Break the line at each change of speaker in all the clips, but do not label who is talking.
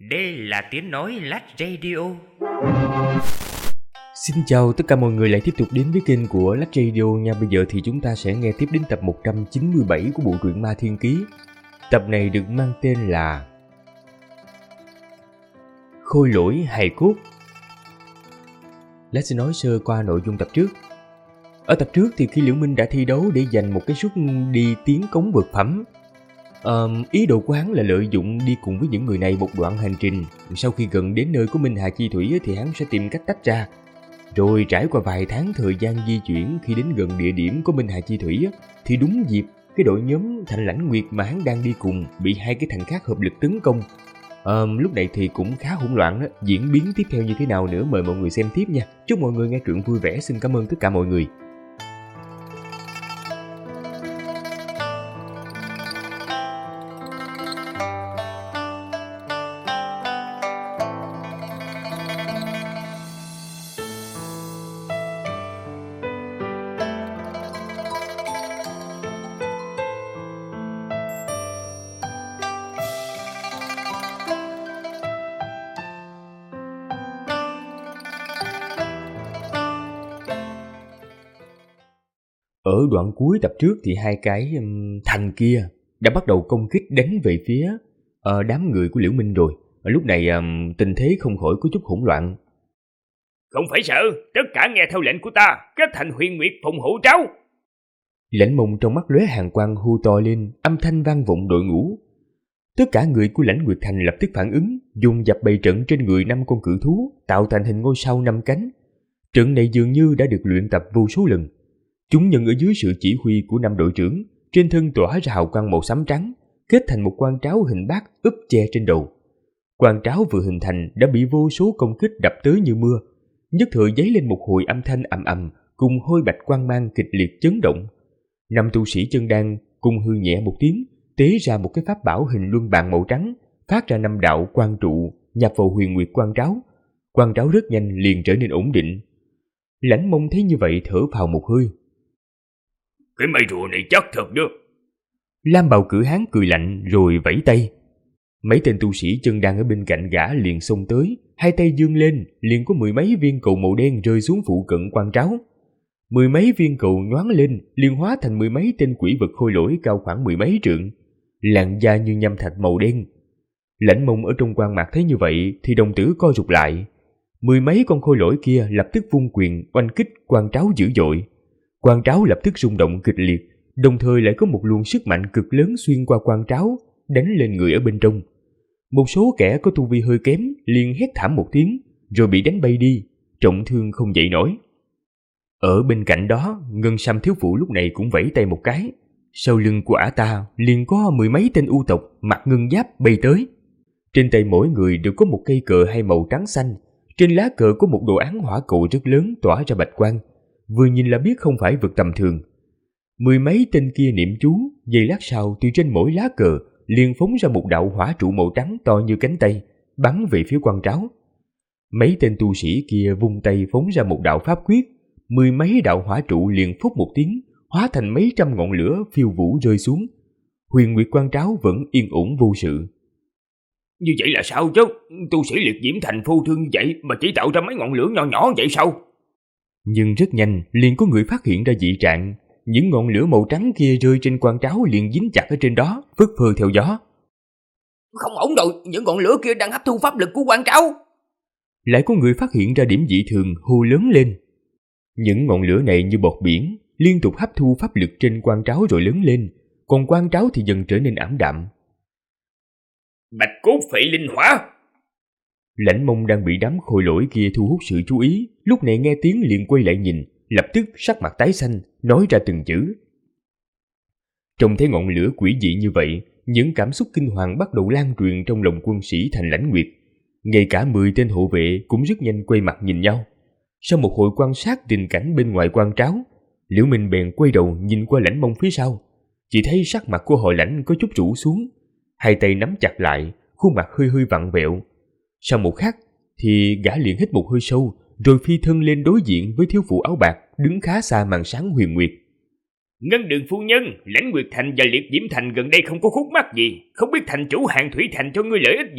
Đây là tiếng nói Lách Radio.
Xin chào tất cả mọi người lại tiếp tục đến với kênh của Lách Radio nha. Bây giờ thì chúng ta sẽ nghe tiếp đến tập 197 của bộ truyện Ma Thiên Ký. Tập này được mang tên là Khôi Lỗi Hài Cốt. Lách sẽ nói sơ qua nội dung tập trước. Ở tập trước thì khi Liễu Minh đã thi đấu để giành một cái suất đi tiến cống vượt phẩm, ý đồ của hắn là lợi dụng đi cùng với những người này một đoạn hành trình. Sau khi gần đến nơi của Minh Hà Chi Thủy thì hắn sẽ tìm cách tách ra. Rồi trải qua vài tháng thời gian di chuyển, khi đến gần địa điểm của Minh Hà Chi Thủy thì đúng dịp cái đội nhóm Thành Lãnh Nguyệt mà hắn đang đi cùng bị hai cái thành khác hợp lực tấn công. Lúc này thì cũng khá hỗn loạn đó. Diễn biến tiếp theo như thế nào nữa mời mọi người xem tiếp nha. Chúc mọi người nghe truyện vui vẻ. Xin cảm ơn tất cả mọi người. Ở đoạn cuối tập trước thì hai cái thành kia đã bắt đầu công kích đánh về phía đám người của Liễu Minh rồi. Ở lúc này tình thế không khỏi có chút hỗn loạn.
Không phải sợ, tất cả nghe theo lệnh của ta, kết thành Huyền Nguyệt phụng hộ cháu.
Lãnh Mông trong mắt lóe hàn quang hô to lên, âm thanh vang vọng đội ngũ. Tất cả người của Lãnh Nguyệt Thành lập tức phản ứng, dùng dập bày trận trên người 5 con cự thú, tạo thành hình ngôi sao 5 cánh. Trận này dường như đã được luyện tập vô số lần. Chúng nhân ở dưới sự chỉ huy của 5 đội trưởng, trên thân tỏa ra hào quang màu xám trắng, kết thành một quan tráo hình bát úp che trên đầu. Quan tráo vừa hình thành đã bị vô số công kích đập tới như mưa, nhất thời dấy lên một hồi âm thanh ầm ầm, cùng hôi bạch quang mang kịch liệt chấn động. 5 tu sĩ chân đan cùng hư nhẹ một tiếng, tế ra một cái pháp bảo hình luân bàn màu trắng, phát ra 5 đạo quang trụ nhập vào Huyền Nguyệt quan tráo. Quan tráo rất nhanh liền trở nên ổn định. Lãnh Mông thấy như vậy thở phào một hơi.
Cái mây rùa này chắc thật được.
Lam Bào Cử Hán cười lạnh rồi vẫy tay. Mấy tên tu sĩ chân đan ở bên cạnh gã liền xông tới, hai tay giương lên, liền có 10 mấy viên cầu màu đen rơi xuống phụ cận quan tráo. 10 mấy viên cầu nhoáng lên, liền hóa thành 10 mấy tên quỷ vật khôi lỗi cao khoảng 10 mấy trượng, làn da như nhâm thạch màu đen. Lãnh Mông ở trong quan mạc thấy như vậy thì đồng tử co rụt lại. 10 mấy con khôi lỗi kia lập tức vung quyền oanh kích quan tráo dữ dội. Quan tráo lập tức rung động kịch liệt, đồng thời lại có một luồng sức mạnh cực lớn xuyên qua quan tráo, đánh lên người ở bên trong. Một số kẻ có tu vi hơi kém liền hét thảm một tiếng, rồi bị đánh bay đi, trọng thương không dậy nổi. Ở bên cạnh đó, Ngân Sam thiếu phụ lúc này cũng vẫy tay một cái. Sau lưng của ả ta liền có 10 mấy tên u tộc mặc ngân giáp bay tới. Trên tay mỗi người đều có một cây cờ hai màu trắng xanh, trên lá cờ có một đồ án hỏa cầu rất lớn tỏa ra bạch quang. Vừa nhìn là biết không phải vật tầm thường. 10 mấy tên kia niệm chú, giây lát sau từ trên mỗi lá cờ liền phóng ra một đạo hỏa trụ màu trắng to như cánh tay, bắn về phía quan tráo. Mấy tên tu sĩ kia vung tay phóng ra một đạo pháp quyết, 10 mấy đạo hỏa trụ liền phúc một tiếng, hóa thành mấy trăm ngọn lửa phiêu vũ rơi xuống. Huyền Nguyệt quan tráo vẫn yên ổn vô sự.
Như vậy là sao chứ? Tu sĩ liệt diễm thành phô trương như vậy mà chỉ tạo ra mấy ngọn lửa nhỏ nhỏ vậy sao?
Nhưng rất nhanh liền có người phát hiện ra dị trạng. Những ngọn lửa màu trắng kia rơi trên quan tráo liền dính chặt ở trên đó, phất phơ theo gió.
Không ổn rồi, những ngọn lửa kia đang hấp thu pháp lực của quan tráo.
Lại có người phát hiện ra điểm dị thường, hô lớn lên. Những ngọn lửa này như bọt biển, liên tục hấp thu pháp lực trên quan tráo rồi lớn lên, còn quan tráo thì dần trở nên ảm đạm.
Bạch cốt phệ linh hỏa.
Lãnh Mông đang bị đám khôi lỗi kia thu hút sự chú ý, lúc này nghe tiếng liền quay lại nhìn, lập tức sắc mặt tái xanh, nói ra từng chữ. Trông thấy ngọn lửa quỷ dị như vậy, những cảm xúc kinh hoàng bắt đầu lan truyền trong lòng quân sĩ Thành Lãnh Nguyệt. Ngay cả 10 tên hộ vệ cũng rất nhanh quay mặt nhìn nhau. Sau một hồi quan sát tình cảnh bên ngoài quan tráo, Liễu Minh bèn quay đầu nhìn qua Lãnh Mông phía sau, chỉ thấy sắc mặt của họ Lãnh có chút rũ xuống, hai tay nắm chặt lại, khuôn mặt hơi hơi vặn vẹo. Sau một khắc thì gã liền hít một hơi sâu, rồi phi thân lên đối diện với thiếu phụ áo bạc đứng khá xa màn sáng huyền nguyệt.
Ngân Đường phu nhân, Lãnh Nguyệt Thành và Liệt Diễm Thành gần đây không có khúc mắc gì, không biết thành chủ Hàng Thủy Thành cho ngươi lợi ích gì.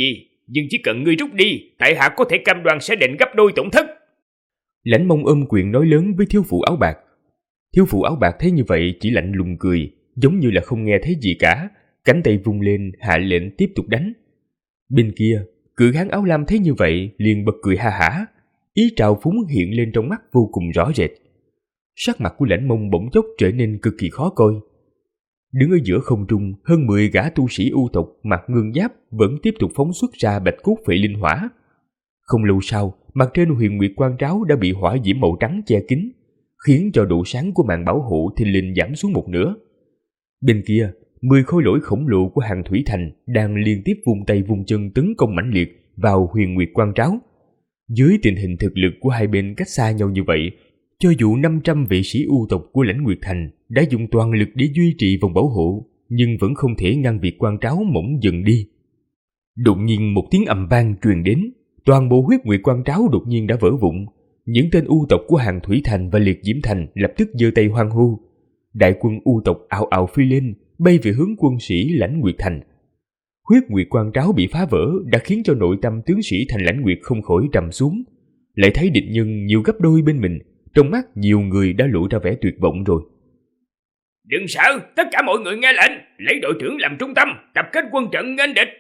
nhưng chỉ cần ngươi rút đi, tại hạ có thể cam đoan sẽ đền gấp đôi tổn thất.
Lãnh Mông ôm quyền nói lớn với thiếu phụ áo bạc. Thiếu phụ áo bạc thấy như vậy chỉ lạnh lùng cười, giống như là không nghe thấy gì cả, cánh tay vung lên hạ lệnh tiếp tục đánh. Bên kia, cự hán áo lam thấy như vậy liền bật cười ha hả, ý trào phúng hiện lên trong mắt vô cùng rõ rệt. Sắc mặt của Lãnh Mông bỗng chốc trở nên cực kỳ khó coi. Đứng ở giữa không trung, hơn 10 gã tu sĩ u tộc mặc ngân giáp vẫn tiếp tục phóng xuất ra bạch cốt phệ linh hỏa. Không lâu sau, mặt trên Huyền Nguyệt Quan Tráo đã bị hỏa diễm màu trắng che kín, khiến cho độ sáng của màn bảo hộ thình lình giảm xuống một nửa. Bên kia, 10 khối lỗi khổng lồ của Hàn Thủy Thành đang liên tiếp vung tay vung chân tấn công mãnh liệt vào Huyền Nguyệt Quan Tráo. Dưới tình hình thực lực của hai bên cách xa nhau như vậy, cho dù 500 vệ sĩ u tộc của Lãnh Nguyệt Thành đã dùng toàn lực để duy trì vòng bảo hộ, nhưng vẫn không thể ngăn việc Quan Tráo mỏng dần đi. Đột nhiên một tiếng ầm vang truyền đến, toàn bộ huyết nguyệt Quan Tráo đột nhiên đã vỡ vụn. Những tên u tộc của Hàn Thủy Thành và Liệt Diễm Thành lập tức giơ tay hoan hô. Đại quân u tộc ào ào phi lên, bay về hướng quân sĩ Lãnh Nguyệt Thành. Huyết nguyệt Quan Tráo bị phá vỡ đã khiến cho nội tâm tướng sĩ thành Lãnh Nguyệt không khỏi trầm xuống. Lại thấy địch nhân nhiều gấp đôi bên mình, trong mắt nhiều người đã lộ ra vẻ tuyệt vọng rồi.
Đừng sợ, tất cả mọi người nghe lệnh, lấy đội trưởng làm trung tâm, tập kết quân trận nghênh địch.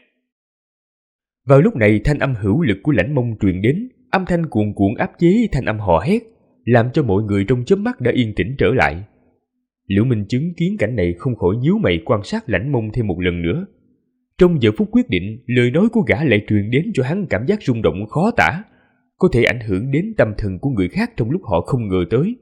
Vào lúc này thanh âm hữu lực của Lãnh Mông truyền đến, âm thanh cuồn cuộn áp chế thanh âm hò hét, làm cho mọi người trong chớp mắt đã yên tĩnh trở lại. Liễu Minh chứng kiến cảnh này không khỏi nhíu mày quan sát Lãnh Mông thêm một lần nữa. Trong giờ phút quyết định, lời nói của gã lại truyền đến cho hắn cảm giác rung động khó tả, có thể ảnh hưởng đến tâm thần của người khác trong lúc họ không ngờ tới.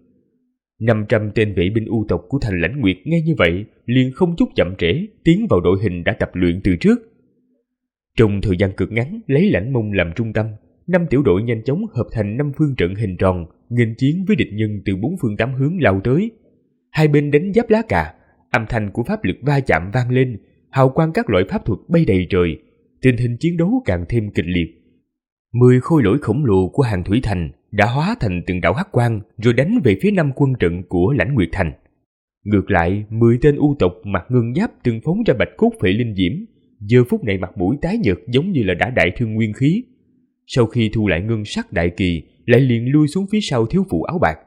500 tên vệ binh u tộc của thành Lãnh Nguyệt nghe như vậy liền không chút chậm trễ tiến vào đội hình đã tập luyện từ trước. Trong thời gian cực ngắn, lấy Lãnh Mông làm trung tâm, 5 tiểu đội nhanh chóng hợp thành 5 phương trận hình tròn, nghênh chiến với địch nhân từ 4 phương 8 hướng lao tới. Hai bên đánh giáp lá cà, âm thanh của pháp lực va chạm vang lên, hào quang các loại pháp thuật bay đầy trời, tình hình chiến đấu càng thêm kịch liệt. 10 khôi lỗi khổng lồ của Hàn Thủy Thành đã hóa thành từng đạo hắc quang rồi đánh về phía 5 quân trận của Lãnh Nguyệt Thành. Ngược lại, 10 tên u tộc mặc ngân giáp từng phóng ra bạch cốt phệ linh diễm, giờ phút này mặt mũi tái nhợt giống như là đã đại thương nguyên khí. Sau khi thu lại ngân sắc đại kỳ, lại liền lui xuống phía sau thiếu phụ áo bạc.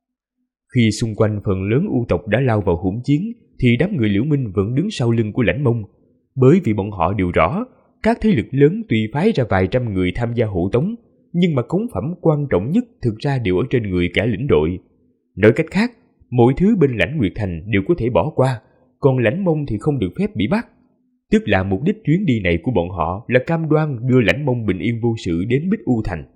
Khi xung quanh phần lớn u tộc đã lao vào hỗn chiến, thì đám người Liễu Minh vẫn đứng sau lưng của Lãnh Mông, bởi vì bọn họ đều rõ, các thế lực lớn tuy phái ra vài trăm người tham gia hộ tống, nhưng mà cống phẩm quan trọng nhất thực ra đều ở trên người cả lĩnh đội. Nói cách khác, mọi thứ bên Lãnh Nguyệt Thành đều có thể bỏ qua, còn Lãnh Mông thì không được phép bị bắt. Tức là mục đích chuyến đi này của bọn họ là cam đoan đưa Lãnh Mông bình yên vô sự đến Bích U Thành.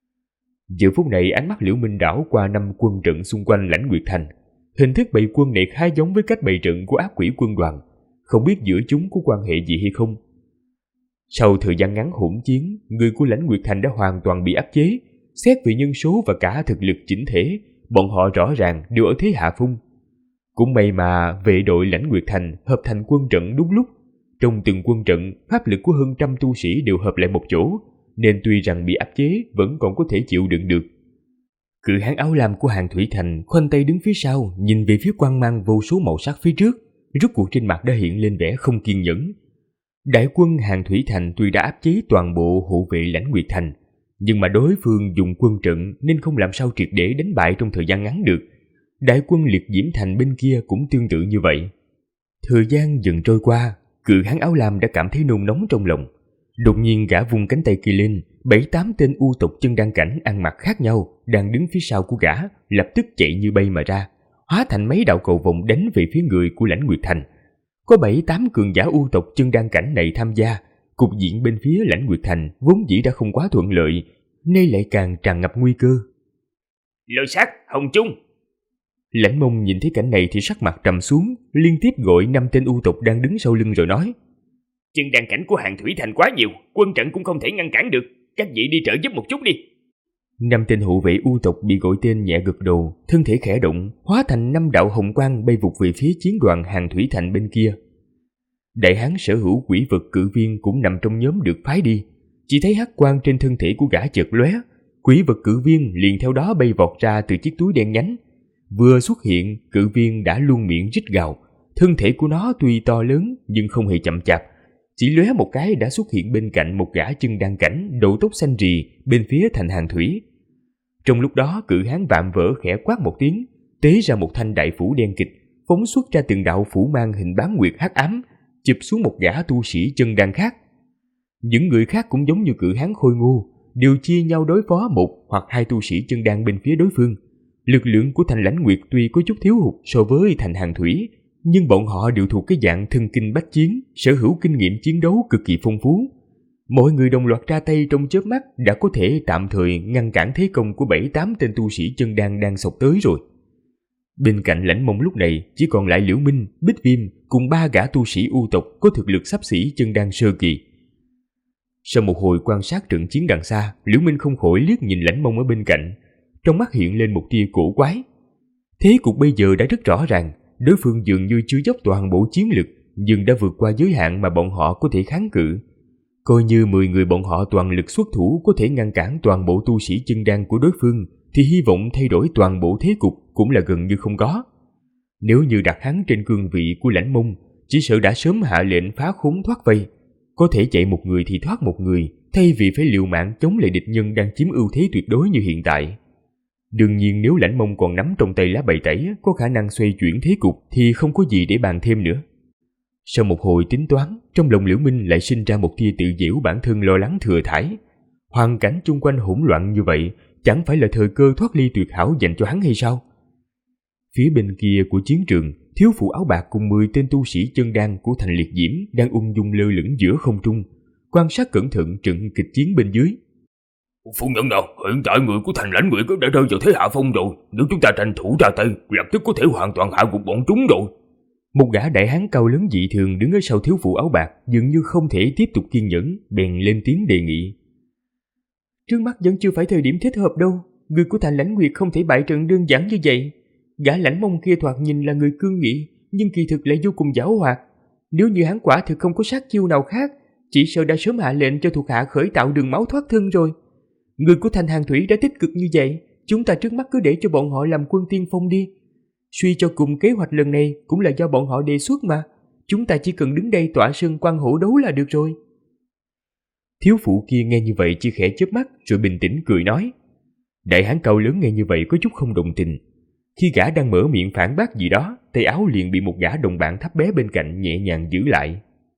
Giờ phút này ánh mắt Liễu Minh đảo qua 5 quân trận xung quanh Lãnh Nguyệt Thành. Hình thức bày quân này khá giống với cách bày trận của ác quỷ quân đoàn, không biết giữa chúng có quan hệ gì hay không. Sau thời gian ngắn hỗn chiến, người của Lãnh Nguyệt Thành đã hoàn toàn bị áp chế. Xét về nhân số và cả thực lực chỉnh thể, bọn họ rõ ràng đều ở thế hạ phong. Cũng may mà vệ đội Lãnh Nguyệt Thành hợp thành quân trận đúng lúc. Trong từng quân trận, pháp lực của hơn 100 tu sĩ đều hợp lại một chỗ, nên tuy rằng bị áp chế vẫn còn có thể chịu đựng được. Cự hán áo lam của Hàn Thủy Thành khoanh tay đứng phía sau, nhìn về phía quang mang vô số màu sắc phía trước, rốt cuộc trên mặt đã hiện lên vẻ không kiên nhẫn. Đại quân Hàn Thủy Thành tuy đã áp chế toàn bộ hộ vệ Lãnh Nguyệt Thành, nhưng mà đối phương dùng quân trận nên không làm sao triệt để đánh bại trong thời gian ngắn được. Đại quân Liệt Diễm Thành bên kia cũng tương tự như vậy. Thời gian dần trôi qua, cự hán áo lam đã cảm thấy nôn nóng trong lòng. Đột nhiên gã vung cánh tay kia lên, 7-8 tên u tộc chân đan cảnh ăn mặc khác nhau đang đứng phía sau của gã lập tức chạy như bay mà ra, hóa thành mấy đạo cầu vồng đánh về phía người của Lãnh Nguyệt Thành. Có 7-8 cường giả u tộc chân đan cảnh này tham gia, cục diện bên phía Lãnh Nguyệt Thành vốn dĩ đã không quá thuận lợi, nay lại càng tràn ngập nguy cơ.
Lôi sát, Hồng Trung!
Lãnh Mông nhìn thấy cảnh này thì sắc mặt trầm xuống, liên tiếp gọi 5 tên u tộc đang đứng sau lưng rồi nói:
Chân đan cảnh của Hàn Thủy Thành quá nhiều, quân trận cũng không thể ngăn cản được, các vị đi trợ giúp một chút đi.
5 tên hộ vệ u tộc bị gọi tên nhẹ gật đầu, thân thể khẽ động, hóa thành 5 đạo hồng quang bay vụt về phía chiến đoàn Hàn Thủy Thành bên kia. Đại hán sở hữu quỷ vật cự viên cũng nằm trong nhóm được phái đi, chỉ thấy hắc quang trên thân thể của gã chợt lóe, quỷ vật cự viên liền theo đó bay vọt ra từ chiếc túi đen nhánh. Vừa xuất hiện, cự viên đã luôn miệng rít gào, thân thể của nó tuy to lớn nhưng không hề chậm chạp, chỉ lóe một cái đã xuất hiện bên cạnh một gã chân đan cảnh đầu tóc xanh rì bên phía Thành Hàng Thủy. Trong lúc đó cự hán vạm vỡ khẽ quát một tiếng, tế ra một thanh đại phủ đen kịch, phóng xuất ra từng đạo phủ mang hình bán nguyệt hắc ám, chụp xuống một gã tu sĩ chân đan khác. Những người khác cũng giống như cự hán khôi ngô, đều chia nhau đối phó một hoặc hai tu sĩ chân đan bên phía đối phương. Lực lượng của Thành Lãnh Nguyệt tuy có chút thiếu hụt so với Thành Hàng Thủy, nhưng bọn họ đều thuộc cái dạng thân kinh bách chiến, sở hữu kinh nghiệm chiến đấu cực kỳ phong phú. Mọi người đồng loạt ra tay trong chớp mắt đã có thể tạm thời ngăn cản thế công của 7-8 tên tu sĩ chân đan đang xộc tới rồi. Bên cạnh Lãnh Mông lúc này chỉ còn lại Liễu Minh, Bích Viêm cùng 3 gã tu sĩ U tộc có thực lực xấp xỉ chân đan sơ kỳ. Sau một hồi quan sát trận chiến đằng xa, Liễu Minh không khỏi liếc nhìn Lãnh Mông ở bên cạnh, trong mắt hiện lên một tia cổ quái. Thế cục bây giờ đã rất rõ ràng, đối phương dường như chưa dốc toàn bộ chiến lực, nhưng đã vượt qua giới hạn mà bọn họ có thể kháng cự. Coi như 10 người bọn họ toàn lực xuất thủ có thể ngăn cản toàn bộ tu sĩ chân đan của đối phương, thì hy vọng thay đổi toàn bộ thế cục cũng là gần như không có. Nếu như đặt hắn trên cương vị của Lãnh Mông, chỉ sợ đã sớm hạ lệnh phá khốn thoát vây. Có thể chạy một người thì thoát một người, thay vì phải liều mạng chống lại địch nhân đang chiếm ưu thế tuyệt đối như hiện tại. Đương nhiên nếu Lãnh Mông còn nắm trong tay lá bài tẩy có khả năng xoay chuyển thế cục thì không có gì để bàn thêm nữa. Sau một hồi tính toán, trong lòng Liễu Minh lại sinh ra một tia tự giễu bản thân lo lắng thừa thãi. Hoàn cảnh chung quanh hỗn loạn như vậy, chẳng phải là thời cơ thoát ly tuyệt hảo dành cho hắn hay sao? Phía bên kia của chiến trường, thiếu phụ áo bạc cùng 10 tên tu sĩ chân đan của Thành Liệt Diễm đang ung dung lơ lửng giữa không trung, quan sát cẩn thận trận kịch chiến bên dưới.
Phu nhân nào, hiện tại người của Thành Lãnh Nguyệt đã rơi vào thế hạ phong rồi. Nếu chúng ta tranh thủ ra tay, lập tức có thể hoàn toàn hạ gục bọn chúng rồi.
Một gã đại hán cao lớn dị thường đứng ở sau thiếu phụ áo bạc, dường như không thể tiếp tục kiên nhẫn, bèn lên tiếng đề nghị. Trước mắt vẫn chưa phải thời điểm thích hợp đâu. Người của Thành Lãnh Nguyệt không thể bại trận đơn giản như vậy. Gã Lãnh Mông kia thoạt nhìn là người cương nghị, nhưng kỳ thực lại vô cùng giảo hoạt. Nếu như hắn quả thực không có sát chiêu nào khác, chỉ sợ đã sớm hạ lệnh cho thuộc hạ khởi tạo đường máu thoát thân rồi. Người của Thành Hàng Thủy đã tích cực như vậy, chúng ta trước mắt cứ để cho bọn họ làm quân tiên phong đi. Suy cho cùng kế hoạch lần này cũng là do bọn họ đề xuất mà. Chúng ta chỉ cần đứng đây tỏa sơn quan hổ đấu là được rồi. Thiếu phụ kia nghe như vậy chỉ khẽ chớp mắt rồi bình tĩnh cười nói. Đại hán cao lớn nghe như vậy có chút không đồng tình. Khi gã đang mở miệng phản bác gì đó, tay áo liền bị một gã đồng bạn thấp bé bên cạnh nhẹ nhàng giữ lại.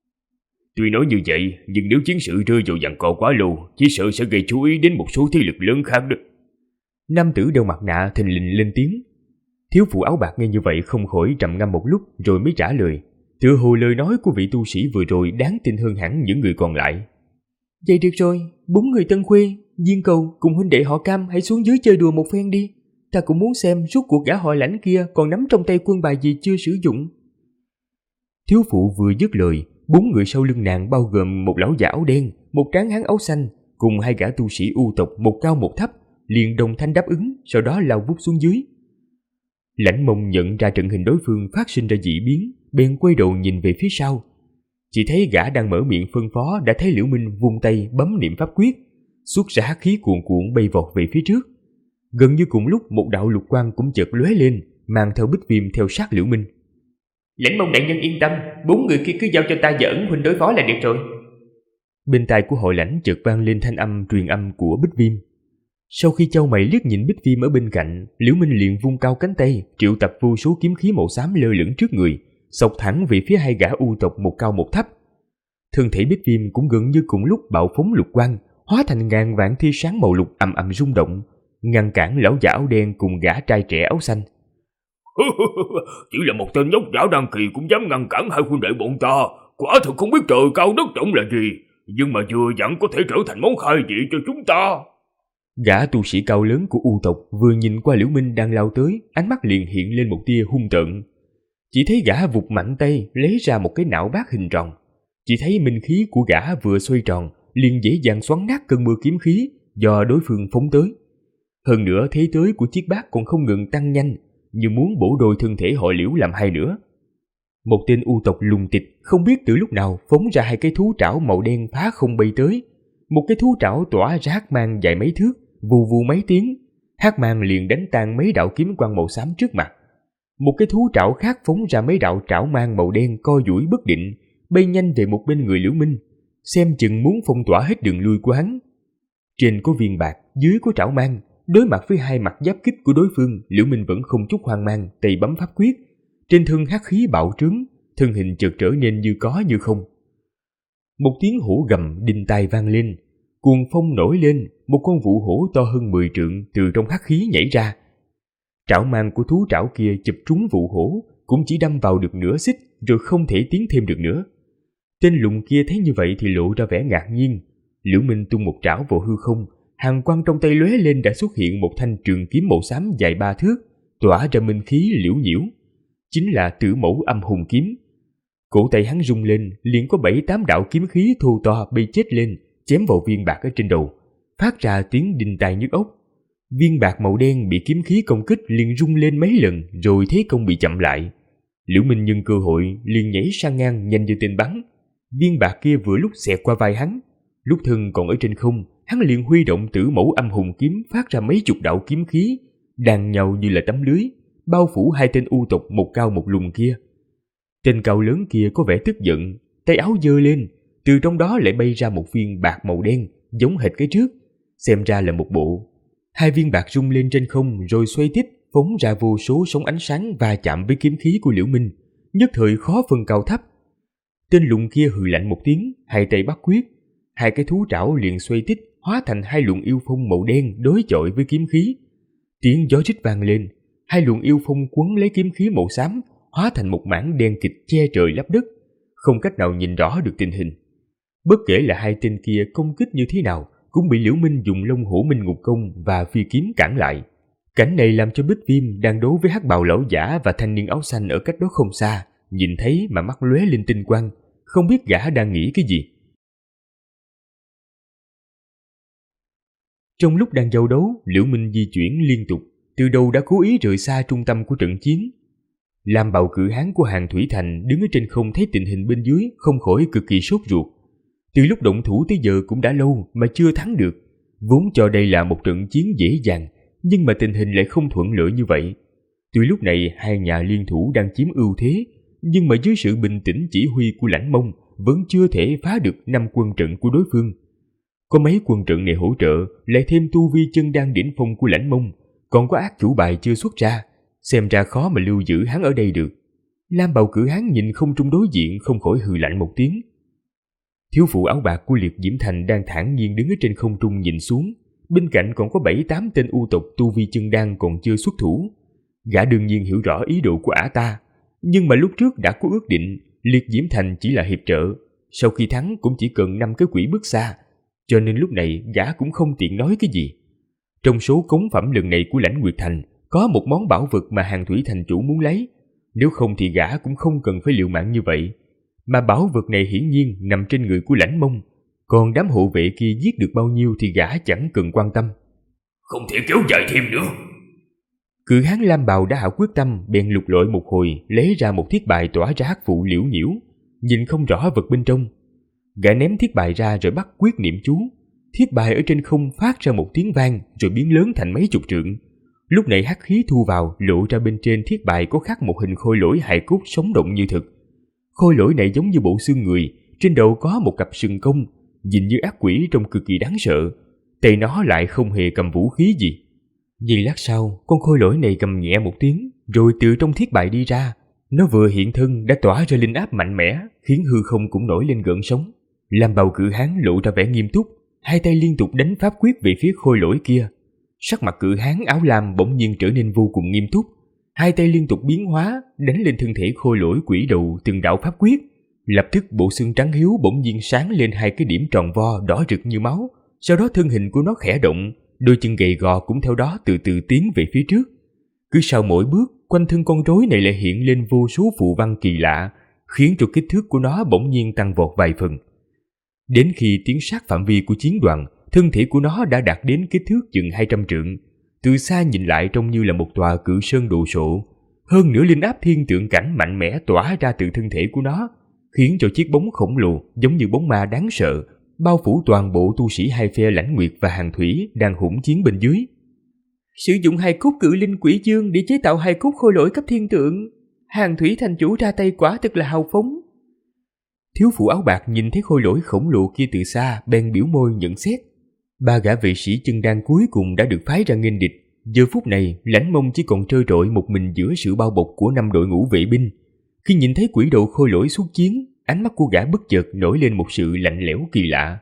Tuy nói như vậy, nhưng nếu chiến sự rơi vào giằng co quá lâu, chỉ sợ sẽ gây chú ý đến một số thế lực lớn khác đó.
Nam tử đeo mặt nạ thình lình lên tiếng. Thiếu phụ áo bạc nghe như vậy không khỏi trầm ngâm một lúc rồi mới trả lời. Tựa hồ lời nói của vị tu sĩ vừa rồi đáng tin hơn hẳn những người còn lại. Vậy được rồi, 4 người Tân Khuê, Diên Cầu cùng huynh đệ họ Cam hãy xuống dưới chơi đùa một phen đi. Ta cũng muốn xem rốt cuộc gã họ Lãnh kia còn nắm trong tay quân bài gì chưa sử dụng. Thiếu phụ vừa dứt lời, 4 người sau lưng nàng bao gồm một lão già áo đen, một tráng hán áo xanh cùng 2 gã tu sĩ U tộc một cao một thấp, liền đồng thanh đáp ứng, sau đó lao vút xuống dưới. Lãnh Mông nhận ra trận hình đối phương phát sinh ra dị biến, bèn quay đầu nhìn về phía sau. Chỉ thấy gã đang mở miệng phân phó đã thấy Liễu Minh vung tay bấm niệm pháp quyết, xuất ra hắc khí cuồn cuộn bay vọt về phía trước. Gần như cùng lúc một đạo lục quang cũng chợt lóe lên, mang theo Bích Viêm theo sát Liễu Minh. Lãnh Mông đại nhân yên tâm, 4 người kia cứ giao cho ta và ẩn huynh đối phó là được rồi. Bên tai của hội Lãnh chợt vang lên thanh âm truyền âm của Bích Viêm. Sau khi chau mày liếc nhìn Bích Viêm ở bên cạnh, Liễu Minh liền vung cao cánh tay, triệu tập vô số kiếm khí màu xám lơ lửng trước người, xộc thẳng về phía 2 gã U tộc một cao một thấp. Thân thể Bích Viêm cũng gần như cùng lúc bạo phóng lục quang, hóa thành ngàn vạn tia sáng màu lục ầm ầm rung động, ngăn cản lão già áo đen cùng gã trai trẻ áo xanh.
Chỉ là một tên nhóc giả đăng kỳ cũng dám ngăn cản hai huynh đệ bọn ta, quả thực không biết trời cao đất rộng là gì, nhưng mà vừa dặn có thể trở thành món khai vị cho chúng ta.
Gã tu sĩ cao lớn của U tộc vừa nhìn qua Liễu Minh đang lao tới, ánh mắt liền hiện lên một tia hung tợn. Chỉ thấy gã vụt mạnh tay lấy ra một cái não bát hình tròn. Chỉ thấy minh khí của gã vừa xoay tròn, liền dễ dàng xoắn nát cơn mưa kiếm khí do đối phương phóng tới. Hơn nữa thế tới của chiếc bát còn không ngừng tăng nhanh, như muốn bổ đôi thân thể họ Liễu làm hai nữa. Một tên U tộc lùng tịch không biết từ lúc nào phóng ra 2 cái thú trảo màu đen phá không bay tới. Một cái thú trảo tỏa ra hắc mang dài mấy thước, vù vù mấy tiếng, hắc mang liền đánh tan mấy đạo kiếm quang màu xám trước mặt. Một cái thú trảo khác phóng ra mấy đạo trảo mang màu đen co duỗi bất định, bay nhanh về một bên người Liễu Minh, xem chừng muốn phong tỏa hết đường lui của hắn. Trên có viên bạc, dưới có trảo mang, đối mặt với hai mặt giáp kích của đối phương, Liễu Minh vẫn không chút hoang mang, tay bấm pháp quyết, trên thân hắc khí bạo trướng, thân hình chợt trở nên như có như không. Một tiếng hổ gầm đinh tai vang lên, cuồng phong nổi lên, một con vụ hổ to hơn 10 trượng từ trong hắc khí nhảy ra. Trảo mang của thú trảo kia chụp trúng vụ hổ, cũng chỉ đâm vào được nửa xích rồi không thể tiến thêm được nữa. Tên lùng kia thấy như vậy thì lộ ra vẻ ngạc nhiên. Liễu Minh tung một trảo vào hư không, hàn quang trong tay lóe lên đã xuất hiện một thanh trường kiếm màu xám dài 3 thước, tỏa ra minh khí liễu nhiễu. Chính là Tử Mẫu Âm Hùng kiếm. Cổ tay hắn rung lên, liền có 7-8 đạo kiếm khí thô to bay chết lên, chém vào viên bạc ở trên đầu, phát ra tiếng đinh tai nhức óc. Viên bạc màu đen bị kiếm khí công kích liền rung lên mấy lần, rồi thế công bị chậm lại. Liễu Minh nhân cơ hội liền nhảy sang ngang nhanh như tên bắn. Viên bạc kia vừa lúc xẹt qua vai hắn, lúc thân còn ở trên không, hắn liền huy động Tử Mẫu Âm Hùng kiếm phát ra mấy chục đạo kiếm khí, đan nhau như là tấm lưới, bao phủ hai tên u tộc một cao một lùn kia. Tên cao lớn kia có vẻ tức giận, tay áo giơ lên, từ trong đó lại bay ra một viên bạc màu đen, giống hệt cái trước, xem ra là một bộ. Hai viên bạc rung lên trên không rồi xoay tiếp, phóng ra vô số sóng ánh sáng va chạm với kiếm khí của Liễu Minh, nhất thời khó phân cao thấp. Tên lùn kia hừ lạnh một tiếng, hai tay bắt quyết, hai cái thú trảo liền xoay tít, hóa thành hai luồng yêu phong màu đen đối chọi với kiếm khí. Tiếng gió rít vang lên, hai luồng yêu phong quấn lấy kiếm khí màu xám, hóa thành một mảng đen kịt che trời lấp đất, không cách nào nhìn rõ được tình hình. Bất kể là hai tên kia công kích như thế nào, cũng bị Liễu Minh dùng Long Hổ Minh Ngục Công và phi kiếm cản lại. Cảnh này làm cho Bích Viêm đang đấu với hắc bào lão giả và thanh niên áo xanh ở cách đó không xa, nhìn thấy mà mắt lóe lên tinh quang, không biết gã đang nghĩ cái gì. Trong lúc đang giao đấu, Liễu Minh di chuyển liên tục, từ đầu đã cố ý rời xa trung tâm của trận chiến. Lam Bào Cự Hán của Hàn Thủy Thành đứng ở trên không thấy tình hình bên dưới, không khỏi cực kỳ sốt ruột. Từ lúc động thủ tới giờ cũng đã lâu mà chưa thắng được, vốn cho đây là một trận chiến dễ dàng, nhưng mà tình hình lại không thuận lợi như vậy. Tuy lúc này hai nhà liên thủ đang chiếm ưu thế, nhưng mà dưới sự bình tĩnh chỉ huy của Lãnh Mông vẫn chưa thể phá được 5 quân trận của đối phương. Có mấy quân trận này hỗ trợ, lại thêm tu vi chân đan đỉnh phong của Lãnh Mông, còn có ác chủ bài chưa xuất ra, xem ra khó mà lưu giữ hắn ở đây được. Lam Bào Cự Hán nhìn không trung đối diện không khỏi hừ lạnh một tiếng. Thiếu phụ áo bạc của Liệt Diễm Thành đang thản nhiên đứng ở trên không trung nhìn xuống, bên cạnh còn có 7-8 tên u tộc tu vi chân đan còn chưa xuất thủ. Gã đương nhiên hiểu rõ ý đồ của ả ta, nhưng mà lúc trước đã có ước định Liệt Diễm Thành chỉ là hiệp trợ, sau khi thắng cũng chỉ cần 5 cái quỷ bước xa, cho nên lúc này gã cũng không tiện nói cái gì. Trong số cống phẩm lần này của Lãnh Nguyệt Thành có một món bảo vật mà Hàn Thủy Thành chủ muốn lấy, nếu không thì gã cũng không cần phải liều mạng như vậy. Mà bảo vật này hiển nhiên nằm trên người của Lãnh Mông, còn đám hộ vệ kia giết được bao nhiêu thì gã chẳng cần quan tâm.
Không thể kéo dài thêm nữa.
Cự hán lam bào đã hạ quyết tâm, bèn lục lọi một hồi, lấy ra một thiết bài tỏa ra hắc vụ liễu nhiễu, nhìn không rõ vật bên trong. Gã ném thiết bài ra rồi bắt quyết niệm chú. Thiết bài ở trên không phát ra một tiếng vang rồi biến lớn thành mấy chục trượng. Lúc này hắc khí thu vào, lộ ra bên trên thiết bài có khắc một hình khôi lỗi hài cốt sống động như thực. Khôi lỗi này giống như bộ xương người, trên đầu có một cặp sừng công, nhìn như ác quỷ trông cực kỳ đáng sợ. Tay nó lại không hề cầm vũ khí gì. Giây lát sau, con khôi lỗi này gầm nhẹ một tiếng, rồi từ trong thiết bài đi ra. Nó vừa hiện thân đã tỏa ra linh áp mạnh mẽ, khiến hư không cũng nổi lên gợn sóng. Lam Bào Cự Hán lộ ra vẻ nghiêm túc, hai tay liên tục đánh pháp quyết về phía khôi lỗi kia. Sắc mặt Cự Hán áo lam bỗng nhiên trở nên vô cùng nghiêm túc, hai tay liên tục biến hóa, đánh lên thân thể khôi lỗi quỷ đầu từng đạo pháp quyết. Lập tức bộ xương trắng hiếu bỗng nhiên sáng lên hai cái điểm tròn vo đỏ rực như máu, sau đó thân hình của nó khẽ động, đôi chân gầy gò cũng theo đó từ từ tiến về phía trước. Cứ sau mỗi bước, quanh thân con rối này lại hiện lên vô số phù văn kỳ lạ, khiến cho kích thước của nó bỗng nhiên tăng vọt vài phần. Đến khi tiến sát phạm vi của chiến đoàn, thân thể của nó đã đạt đến kích thước chừng 200 trượng. Từ xa nhìn lại trông như là một tòa cự sơn đồ sộ. Hơn nữa linh áp thiên tượng cảnh mạnh mẽ tỏa ra từ thân thể của nó, khiến cho chiếc bóng khổng lồ giống như bóng ma đáng sợ, bao phủ toàn bộ tu sĩ hai phe Lãnh Nguyệt và Hàn Thủy đang hỗn chiến bên dưới. Sử dụng hài cốt cự linh quỷ dương để chế tạo hài cốt khôi lỗi cấp thiên tượng, Hàn Thủy thành chủ ra tay quả thực là hào phóng. Thiếu phụ áo bạc nhìn thấy khôi lỗi khổng lồ kia từ xa, bèn biểu môi nhận xét. 3 gã vệ sĩ chân đan cuối cùng đã được phái ra nghênh địch. Giờ phút này, Lãnh Mông chỉ còn trơ trọi một mình giữa sự bao bọc của 5 đội ngũ vệ binh. Khi nhìn thấy quỷ đầu khôi lỗi xuất chiến, ánh mắt của gã bất chợt nổi lên một sự lạnh lẽo kỳ lạ.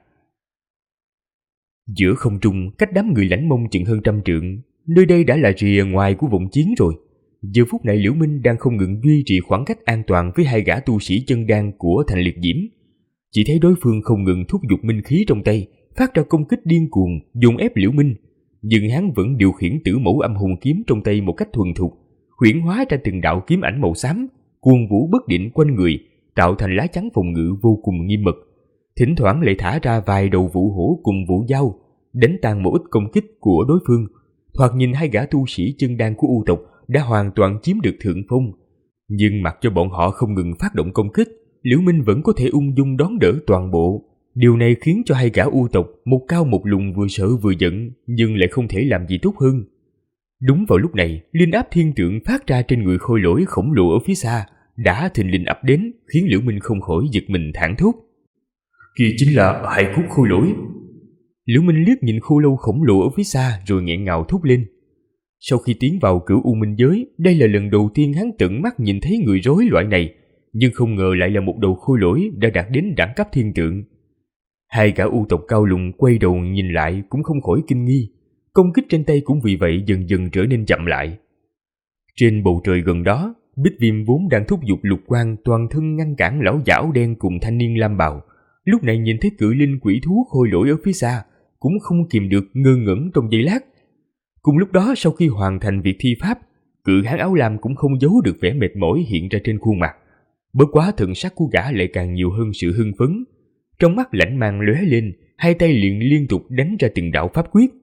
Giữa không trung, cách đám người Lãnh Mông chừng hơn 100 trượng, nơi đây đã là rìa ngoài của vòng chiến rồi. Giờ phút này Liễu Minh đang không ngừng duy trì khoảng cách an toàn với 2 gã tu sĩ chân đan của Thành Liệt Diễm. Chỉ thấy đối phương không ngừng thúc giục minh khí trong tay, phát ra công kích điên cuồng, dồn ép Liễu Minh. Nhưng hắn vẫn điều khiển Tử Mẫu Âm Hồn kiếm trong tay một cách thuần thục, huyễn hóa ra từng đạo kiếm ảnh màu xám, cuồng vũ bất định quanh người, tạo thành lá chắn phòng ngự vô cùng nghiêm mật. Thỉnh thoảng lại thả ra vài đầu vũ hổ cùng vũ dao, đánh tan một ít công kích của đối phương. Thoạt nhìn 2 gã tu sĩ chân đan của U tộc đã hoàn toàn chiếm được thượng phong. Nhưng mặc cho bọn họ không ngừng phát động công kích, Liễu Minh vẫn có thể ung dung đón đỡ toàn bộ. Điều này khiến cho 2 gã U tộc, một cao một lùn vừa sợ vừa giận, nhưng lại không thể làm gì tốt hơn. Đúng vào lúc này, linh áp thiên tượng phát ra trên người khôi lỗi khổng lồ ở phía xa đã thình lình ập đến, khiến Liễu Minh không khỏi giật mình thảng thốt.
Kia chính là Hai Cốt khôi lỗi.
Liễu Minh liếc nhìn khô lâu khổng lồ ở phía xa rồi nghẹn ngào thốt lên. Sau khi tiến vào Cửu U Minh giới, đây là lần đầu tiên hắn tận mắt nhìn thấy người rối loại này, nhưng không ngờ lại là một đầu khôi lỗi đã đạt đến đẳng cấp thiên tượng. 2 gã U tộc cao lùn quay đầu nhìn lại cũng không khỏi kinh nghi, công kích trên tay cũng vì vậy dần dần trở nên chậm lại. Trên bầu trời gần đó, Bích Viêm vốn đang thúc giục lục quang toàn thân ngăn cản lão giả áo đen cùng thanh niên lam bào, lúc này nhìn thấy cự linh quỷ thú khôi lỗi ở phía xa, cũng không kìm được ngơ ngẩn trong giây lát. Cùng lúc đó, sau khi hoàn thành việc thi pháp, cự hán áo lam cũng không giấu được vẻ mệt mỏi hiện ra trên khuôn mặt. Bất quá thần sắc của gã lại càng nhiều hơn sự hưng phấn. Trong mắt lãnh mang lóe lên, 2 tay liền liên tục đánh ra từng đạo pháp quyết.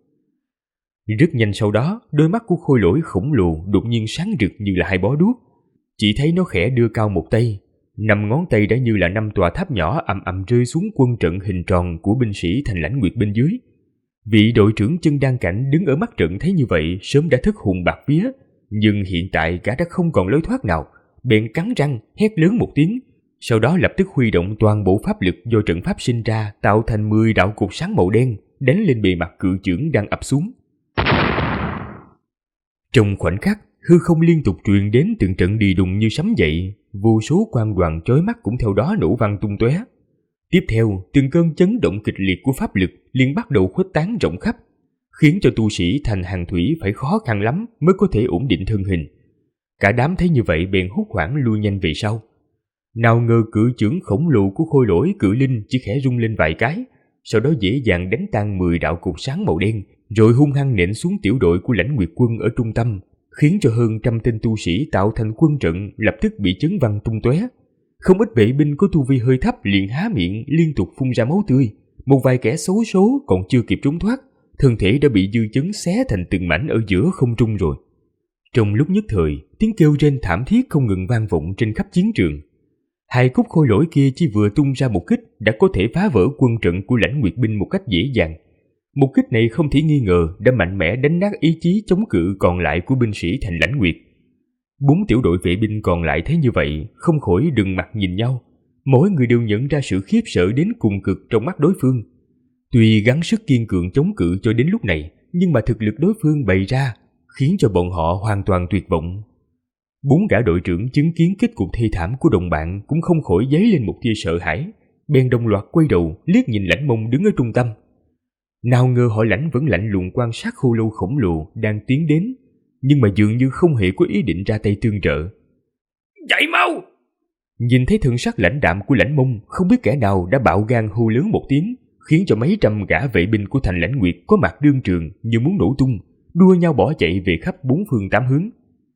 Rất nhanh sau đó, đôi mắt của khôi lỗi khổng lồ đột nhiên sáng rực như là 2 bó đuốc. Chỉ thấy nó khẽ đưa cao một tay, 5 ngón tay đã như là 5 tòa tháp nhỏ ầm ầm rơi xuống quân trận hình tròn của binh sĩ Thành Lãnh Nguyệt bên dưới. Vị đội trưởng chân đan cảnh đứng ở mắt trận thấy như vậy sớm đã thất hồn bạt vía, nhưng hiện tại gã đã không còn lối thoát nào, bèn cắn răng hét lớn một tiếng, sau đó lập tức huy động toàn bộ pháp lực do trận pháp sinh ra, tạo thành 10 đạo cột sáng màu đen đánh lên bề mặt cự chưởng đang ập xuống. Trong khoảnh khắc, hư không liên tục truyền đến từng trận đi đùng như sấm dậy, vô số quang đoàn chói mắt cũng theo đó nổ vang tung tóe. Tiếp theo, từng cơn chấn động kịch liệt của pháp lực liền bắt đầu khuếch tán rộng khắp, khiến cho tu sĩ Thành Hàng Thủy phải khó khăn lắm mới có thể ổn định thân hình. Cả đám thấy như vậy bèn hốt hoảng lui nhanh về sau. Nào ngờ cự chưởng khổng lồ của khôi lỗi cự linh chỉ khẽ rung lên vài cái, sau đó dễ dàng đánh tan 10 đạo cột sáng màu đen, rồi hung hăng nện xuống tiểu đội của Lãnh Nguyệt quân ở trung tâm, khiến cho hơn 100 tên tu sĩ tạo thành quân trận lập tức bị chấn văng tung tóe. Không ít vệ binh có tu vi hơi thấp liền há miệng liên tục phun ra máu tươi. Một vài kẻ xấu số còn chưa kịp trốn thoát, thân thể đã bị dư chấn xé thành từng mảnh ở giữa không trung rồi. Trong lúc nhất thời, tiếng kêu rên thảm thiết không ngừng vang vọng trên khắp chiến trường. 2 cúc khôi lỗi kia chỉ vừa tung ra một kích đã có thể phá vỡ quân trận của Lãnh Nguyệt binh một cách dễ dàng. Một kích này không thể nghi ngờ đã mạnh mẽ đánh nát ý chí chống cự còn lại của binh sĩ Thành Lãnh Nguyệt. 4 tiểu đội vệ binh còn lại thấy như vậy, không khỏi đừng mặt nhìn nhau. Mỗi người đều nhận ra sự khiếp sợ đến cùng cực trong mắt đối phương. Tuy gắng sức kiên cường chống cự cho đến lúc này, nhưng mà thực lực đối phương bày ra khiến cho bọn họ hoàn toàn tuyệt vọng. 4 gã đội trưởng chứng kiến kết cục thê thảm của đồng bạn cũng không khỏi dấy lên một tia sợ hãi, bèn đồng loạt quay đầu liếc nhìn Lãnh Mông đứng ở trung tâm. Nào ngờ họ Lãnh vẫn lạnh lùng quan sát khô lâu khổng lồ đang tiến đến, nhưng mà dường như không hề có ý định ra tay tương trợ.
Chạy mau!
Nhìn thấy thần sắc lãnh đạm của Lãnh Mông, không biết kẻ nào đã bạo gan hô lớn một tiếng, khiến cho mấy trăm gã vệ binh của Thành Lãnh Nguyệt có mặt đương trường như muốn nổ tung, đua nhau bỏ chạy về khắp 4 phương 8 hướng.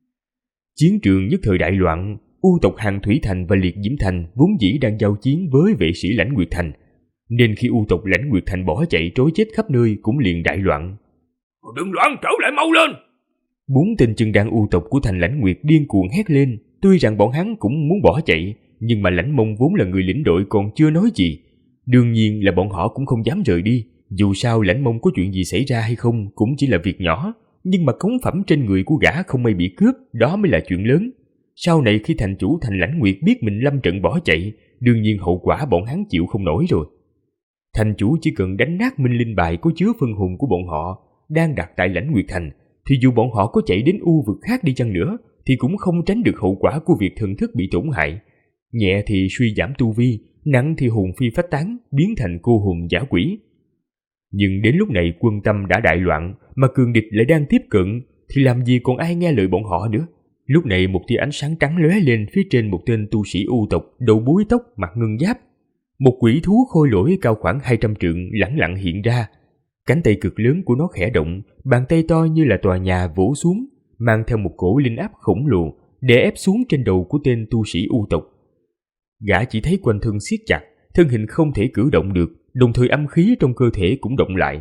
Chiến trường nhất thời đại loạn. U tộc Hàng Thủy Thành và Liệt Diễm Thành vốn dĩ đang giao chiến với vệ sĩ Lãnh Nguyệt Thành, nên khi U tộc Lãnh Nguyệt Thành bỏ chạy trối chết khắp nơi cũng liền đại loạn.
Đừng loạn, trở lại mau lên!
4 tên chân đan U tộc của Thành Lãnh Nguyệt điên cuồng hét lên. Tuy rằng bọn hắn cũng muốn bỏ chạy, nhưng mà Lãnh Mông vốn là người lĩnh đội còn chưa nói gì. Đương nhiên là bọn họ cũng không dám rời đi. Dù sao Lãnh Mông có chuyện gì xảy ra hay không cũng chỉ là việc nhỏ, nhưng mà cống phẩm trên người của gã không may bị cướp, đó mới là chuyện lớn. Sau này khi thành chủ Thành Lãnh Nguyệt biết mình lâm trận bỏ chạy, đương nhiên hậu quả bọn hắn chịu không nổi rồi. Thành chủ chỉ cần đánh nát minh linh bài có chứa phân hồn của bọn họ đang đặt tại Lãnh Nguyệt Thành, thì dù bọn họ có chạy đến u vực khác đi chăng nữa thì cũng không tránh được hậu quả của việc thần thức bị tổn hại. Nhẹ thì suy giảm tu vi, nặng thì hồn phi phách tán, biến thành cô hồn giả quỷ. Nhưng đến lúc này quân tâm đã đại loạn, mà cường địch lại đang tiếp cận, thì làm gì còn ai nghe lời bọn họ nữa. Lúc này một tia ánh sáng trắng lóe lên phía trên một tên tu sĩ u tộc, đầu búi tóc, mặt ngân giáp. Một quỷ thú khôi lỗi cao khoảng 200 trượng lẳng lặng hiện ra. Cánh tay cực lớn của nó khẽ động, bàn tay to như là tòa nhà vỗ xuống, mang theo một cổ linh áp khổng lồ để ép xuống trên đầu của tên tu sĩ u tộc. Gã chỉ thấy quanh thân siết chặt, thân hình không thể cử động được, đồng thời âm khí trong cơ thể cũng động lại.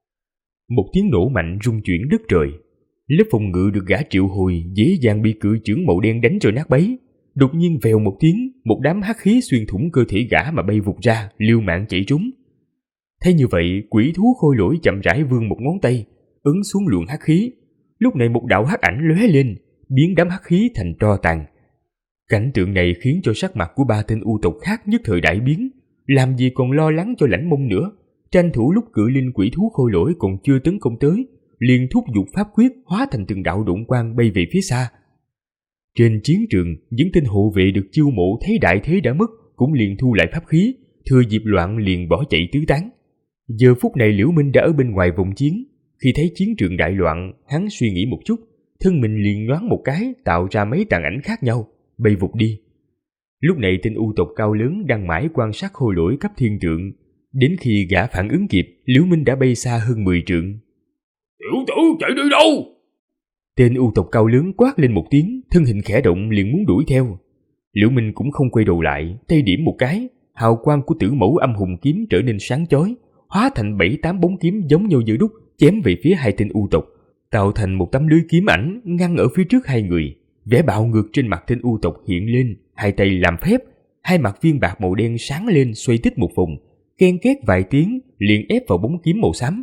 Một tiếng nổ mạnh rung chuyển đất trời. Lớp phòng ngự được gã triệu hồi dễ dàng bị cự chưởng màu đen đánh cho nát bấy. Đột nhiên vèo một tiếng, một đám hắc khí xuyên thủng cơ thể gã mà bay vụt ra, liều mạng chạy trốn. Thấy như vậy, quỷ thú khôi lỗi chậm rãi vươn một ngón tay, ấn xuống luồng hắc khí. Lúc này một đạo hắc ảnh lóe lên, biến đám hắc khí thành tro tàn. Cảnh tượng này khiến cho sắc mặt của ba tên u tộc khác nhất thời đại biến, làm gì còn lo lắng cho Lãnh Mông nữa, tranh thủ lúc cự linh quỷ thú khôi lỗi còn chưa tấn công tới, liền thúc giục pháp quyết hóa thành từng đạo độn quang bay về phía xa. Trên chiến trường, những tên hộ vệ được chiêu mộ thấy đại thế đã mất cũng liền thu lại pháp khí, thừa dịp loạn liền bỏ chạy tứ tán. Giờ phút này Liễu Minh đã ở bên ngoài vòng chiến, khi thấy chiến trường đại loạn, hắn suy nghĩ một chút, thân mình liền nhoáng một cái tạo ra mấy tàn ảnh khác nhau, bay vụt đi. Lúc này tên u tộc cao lớn đang mãi quan sát khôi lỗi cấp thiên trượng, đến khi gã phản ứng kịp, Liễu Minh đã bay xa hơn 10 trượng.
Tiểu tử chạy đi đâu?
Tên u tộc cao lớn quát lên một tiếng, thân hình khẽ động liền muốn đuổi theo. Liễu Minh cũng không quay đầu lại, tay điểm một cái, hào quang của tử mẫu âm hùng kiếm trở nên sáng chói, hóa thành 7-8 bóng kiếm giống nhau như đúc, chém về phía hai tên u tộc, tạo thành một tấm lưới kiếm ảnh ngăn ở phía trước hai người. Vẻ bạo ngược trên mặt tên u tộc hiện lên, hai tay làm phép, hai mặt viên bạc màu đen sáng lên xoay tít một vòng, ken két vài tiếng liền ép vào bóng kiếm màu xám.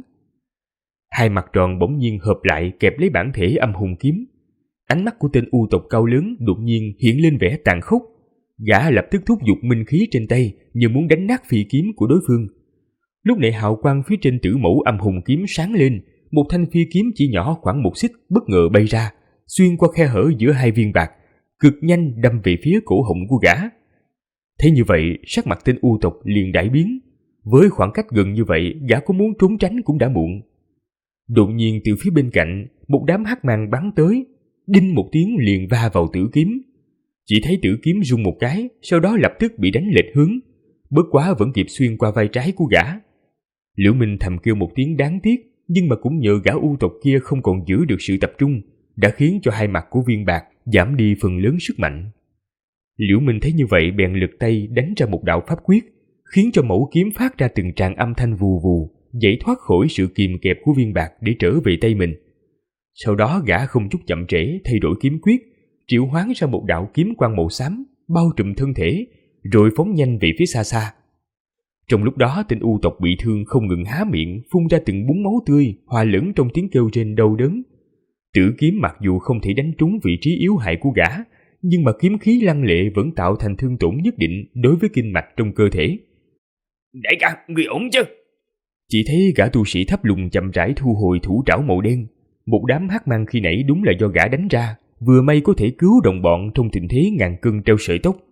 Hai mặt tròn bỗng nhiên hợp lại kẹp lấy bản thể âm hùng kiếm. Ánh mắt của tên u tộc cao lớn đột nhiên hiện lên vẻ tàn khốc. Gã lập tức thúc giục minh khí trên tay như muốn đánh nát phi kiếm của đối phương. Lúc này hào quang phía trên tử mẫu âm hùng kiếm sáng lên, một thanh phi kiếm chỉ nhỏ khoảng 1 xích bất ngờ bay ra, xuyên qua khe hở giữa hai viên bạc, cực nhanh đâm về phía cổ họng của gã. Thế như vậy, sắc mặt tên u tộc liền đại biến. Với khoảng cách gần như vậy, gã có muốn trốn tránh cũng đã muộn. Đột nhiên từ phía bên cạnh, một đám hắc mang bắn tới, đinh một tiếng liền va vào tử kiếm. Chỉ thấy tử kiếm rung một cái, sau đó lập tức bị đánh lệch hướng, bất quá vẫn kịp xuyên qua vai trái của gã. Liễu Minh thầm kêu một tiếng đáng tiếc, nhưng mà cũng nhờ gã u tộc kia không còn giữ được sự tập trung, đã khiến cho hai mặt của viên bạc giảm đi phần lớn sức mạnh. Liễu Minh thấy như vậy bèn lực tay đánh ra một đạo pháp quyết, khiến cho mẫu kiếm phát ra từng tràng âm thanh vù vù, giải thoát khỏi sự kìm kẹp của viên bạc để trở về tay mình. Sau đó gã không chút chậm trễ thay đổi kiếm quyết, triệu hoán ra một đạo kiếm quang màu xám bao trùm thân thể, rồi phóng nhanh về phía xa xa. Trong lúc đó tên u tộc bị thương không ngừng há miệng phun ra từng búng máu tươi hòa lẫn trong tiếng kêu rên đau đớn. Tử kiếm mặc dù không thể đánh trúng vị trí yếu hại của gã, nhưng mà kiếm khí lăng lệ vẫn tạo thành thương tổn nhất định đối với kinh mạch trong cơ thể.
Đại ca, người ổn chứ?
Chỉ thấy gã tu sĩ thấp lùng chậm rãi thu hồi thủ trảo màu đen. Một đám hắc mang khi nãy đúng là do gã đánh ra, vừa may có thể cứu đồng bọn trong tình thế ngàn cân treo sợi tóc.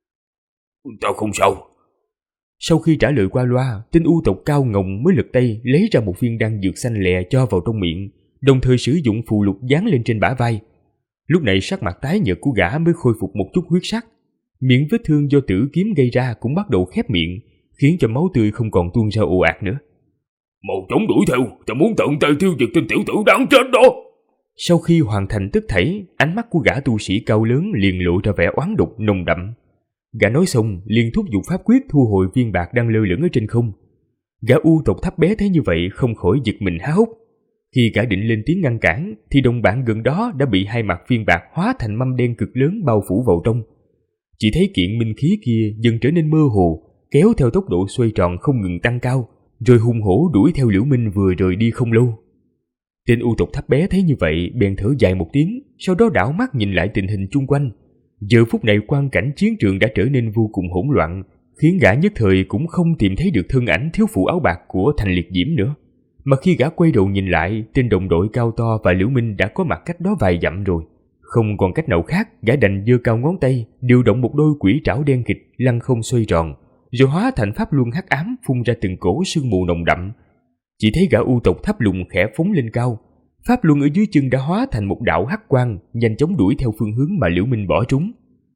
Tao không sao.
Sau khi trả lời qua loa, tên u tộc cao ngồng mới lật tay lấy ra một viên đan dược xanh lè cho vào trong miệng, đồng thời sử dụng phù lục dán lên trên bả vai. Lúc này sắc mặt tái nhợt của gã mới khôi phục một chút huyết sắc. Miệng vết thương do tử kiếm gây ra cũng bắt đầu khép miệng, khiến cho máu tươi không còn tuôn ra ồ ạt nữa.
Mau chóng đuổi theo, tao muốn tận tay tiêu diệt tên tiểu tử đáng chết đó.
Sau khi hoàn thành tất thảy, ánh mắt của gã tu sĩ cao lớn liền lộ ra vẻ oán độc nồng đậm. Gã nói xong liền thúc giục pháp quyết thu hồi viên bạc đang lơ lửng ở trên không. Gã u tộc thấp bé thấy như vậy không khỏi giật mình há hốc. Khi gã định lên tiếng ngăn cản thì đồng bạn gần đó đã bị hai mặt viên bạc hóa thành mâm đen cực lớn bao phủ vào trong. Chỉ thấy kiện minh khí kia dần trở nên mơ hồ, kéo theo tốc độ xoay tròn không ngừng tăng cao, rồi hung hổ đuổi theo Liễu Minh vừa rời đi không lâu. Tên u tộc thấp bé thấy như vậy bèn thở dài một tiếng, sau đó đảo mắt nhìn lại tình hình chung quanh. Giờ phút này quang cảnh chiến trường đã trở nên vô cùng hỗn loạn, khiến gã nhất thời cũng không tìm thấy được thân ảnh thiếu phụ áo bạc của Thành Liệt Diễm nữa. Mà khi gã quay đầu nhìn lại, tên đồng đội cao to và Liễu Minh đã có mặt cách đó vài dặm rồi. Không còn cách nào khác, gã đành giơ cao ngón tay, điều động một đôi quỷ trảo đen kịt lăn không xoay tròn, rồi hóa thành pháp luân hắc ám phun ra từng cổ sương mù nồng đậm. Chỉ thấy gã u tộc tháp lùng khẽ phóng lên cao, pháp luân ở dưới chân đã hóa thành một đạo hắc quang, nhanh chóng đuổi theo phương hướng mà Liễu Minh bỏ trúng.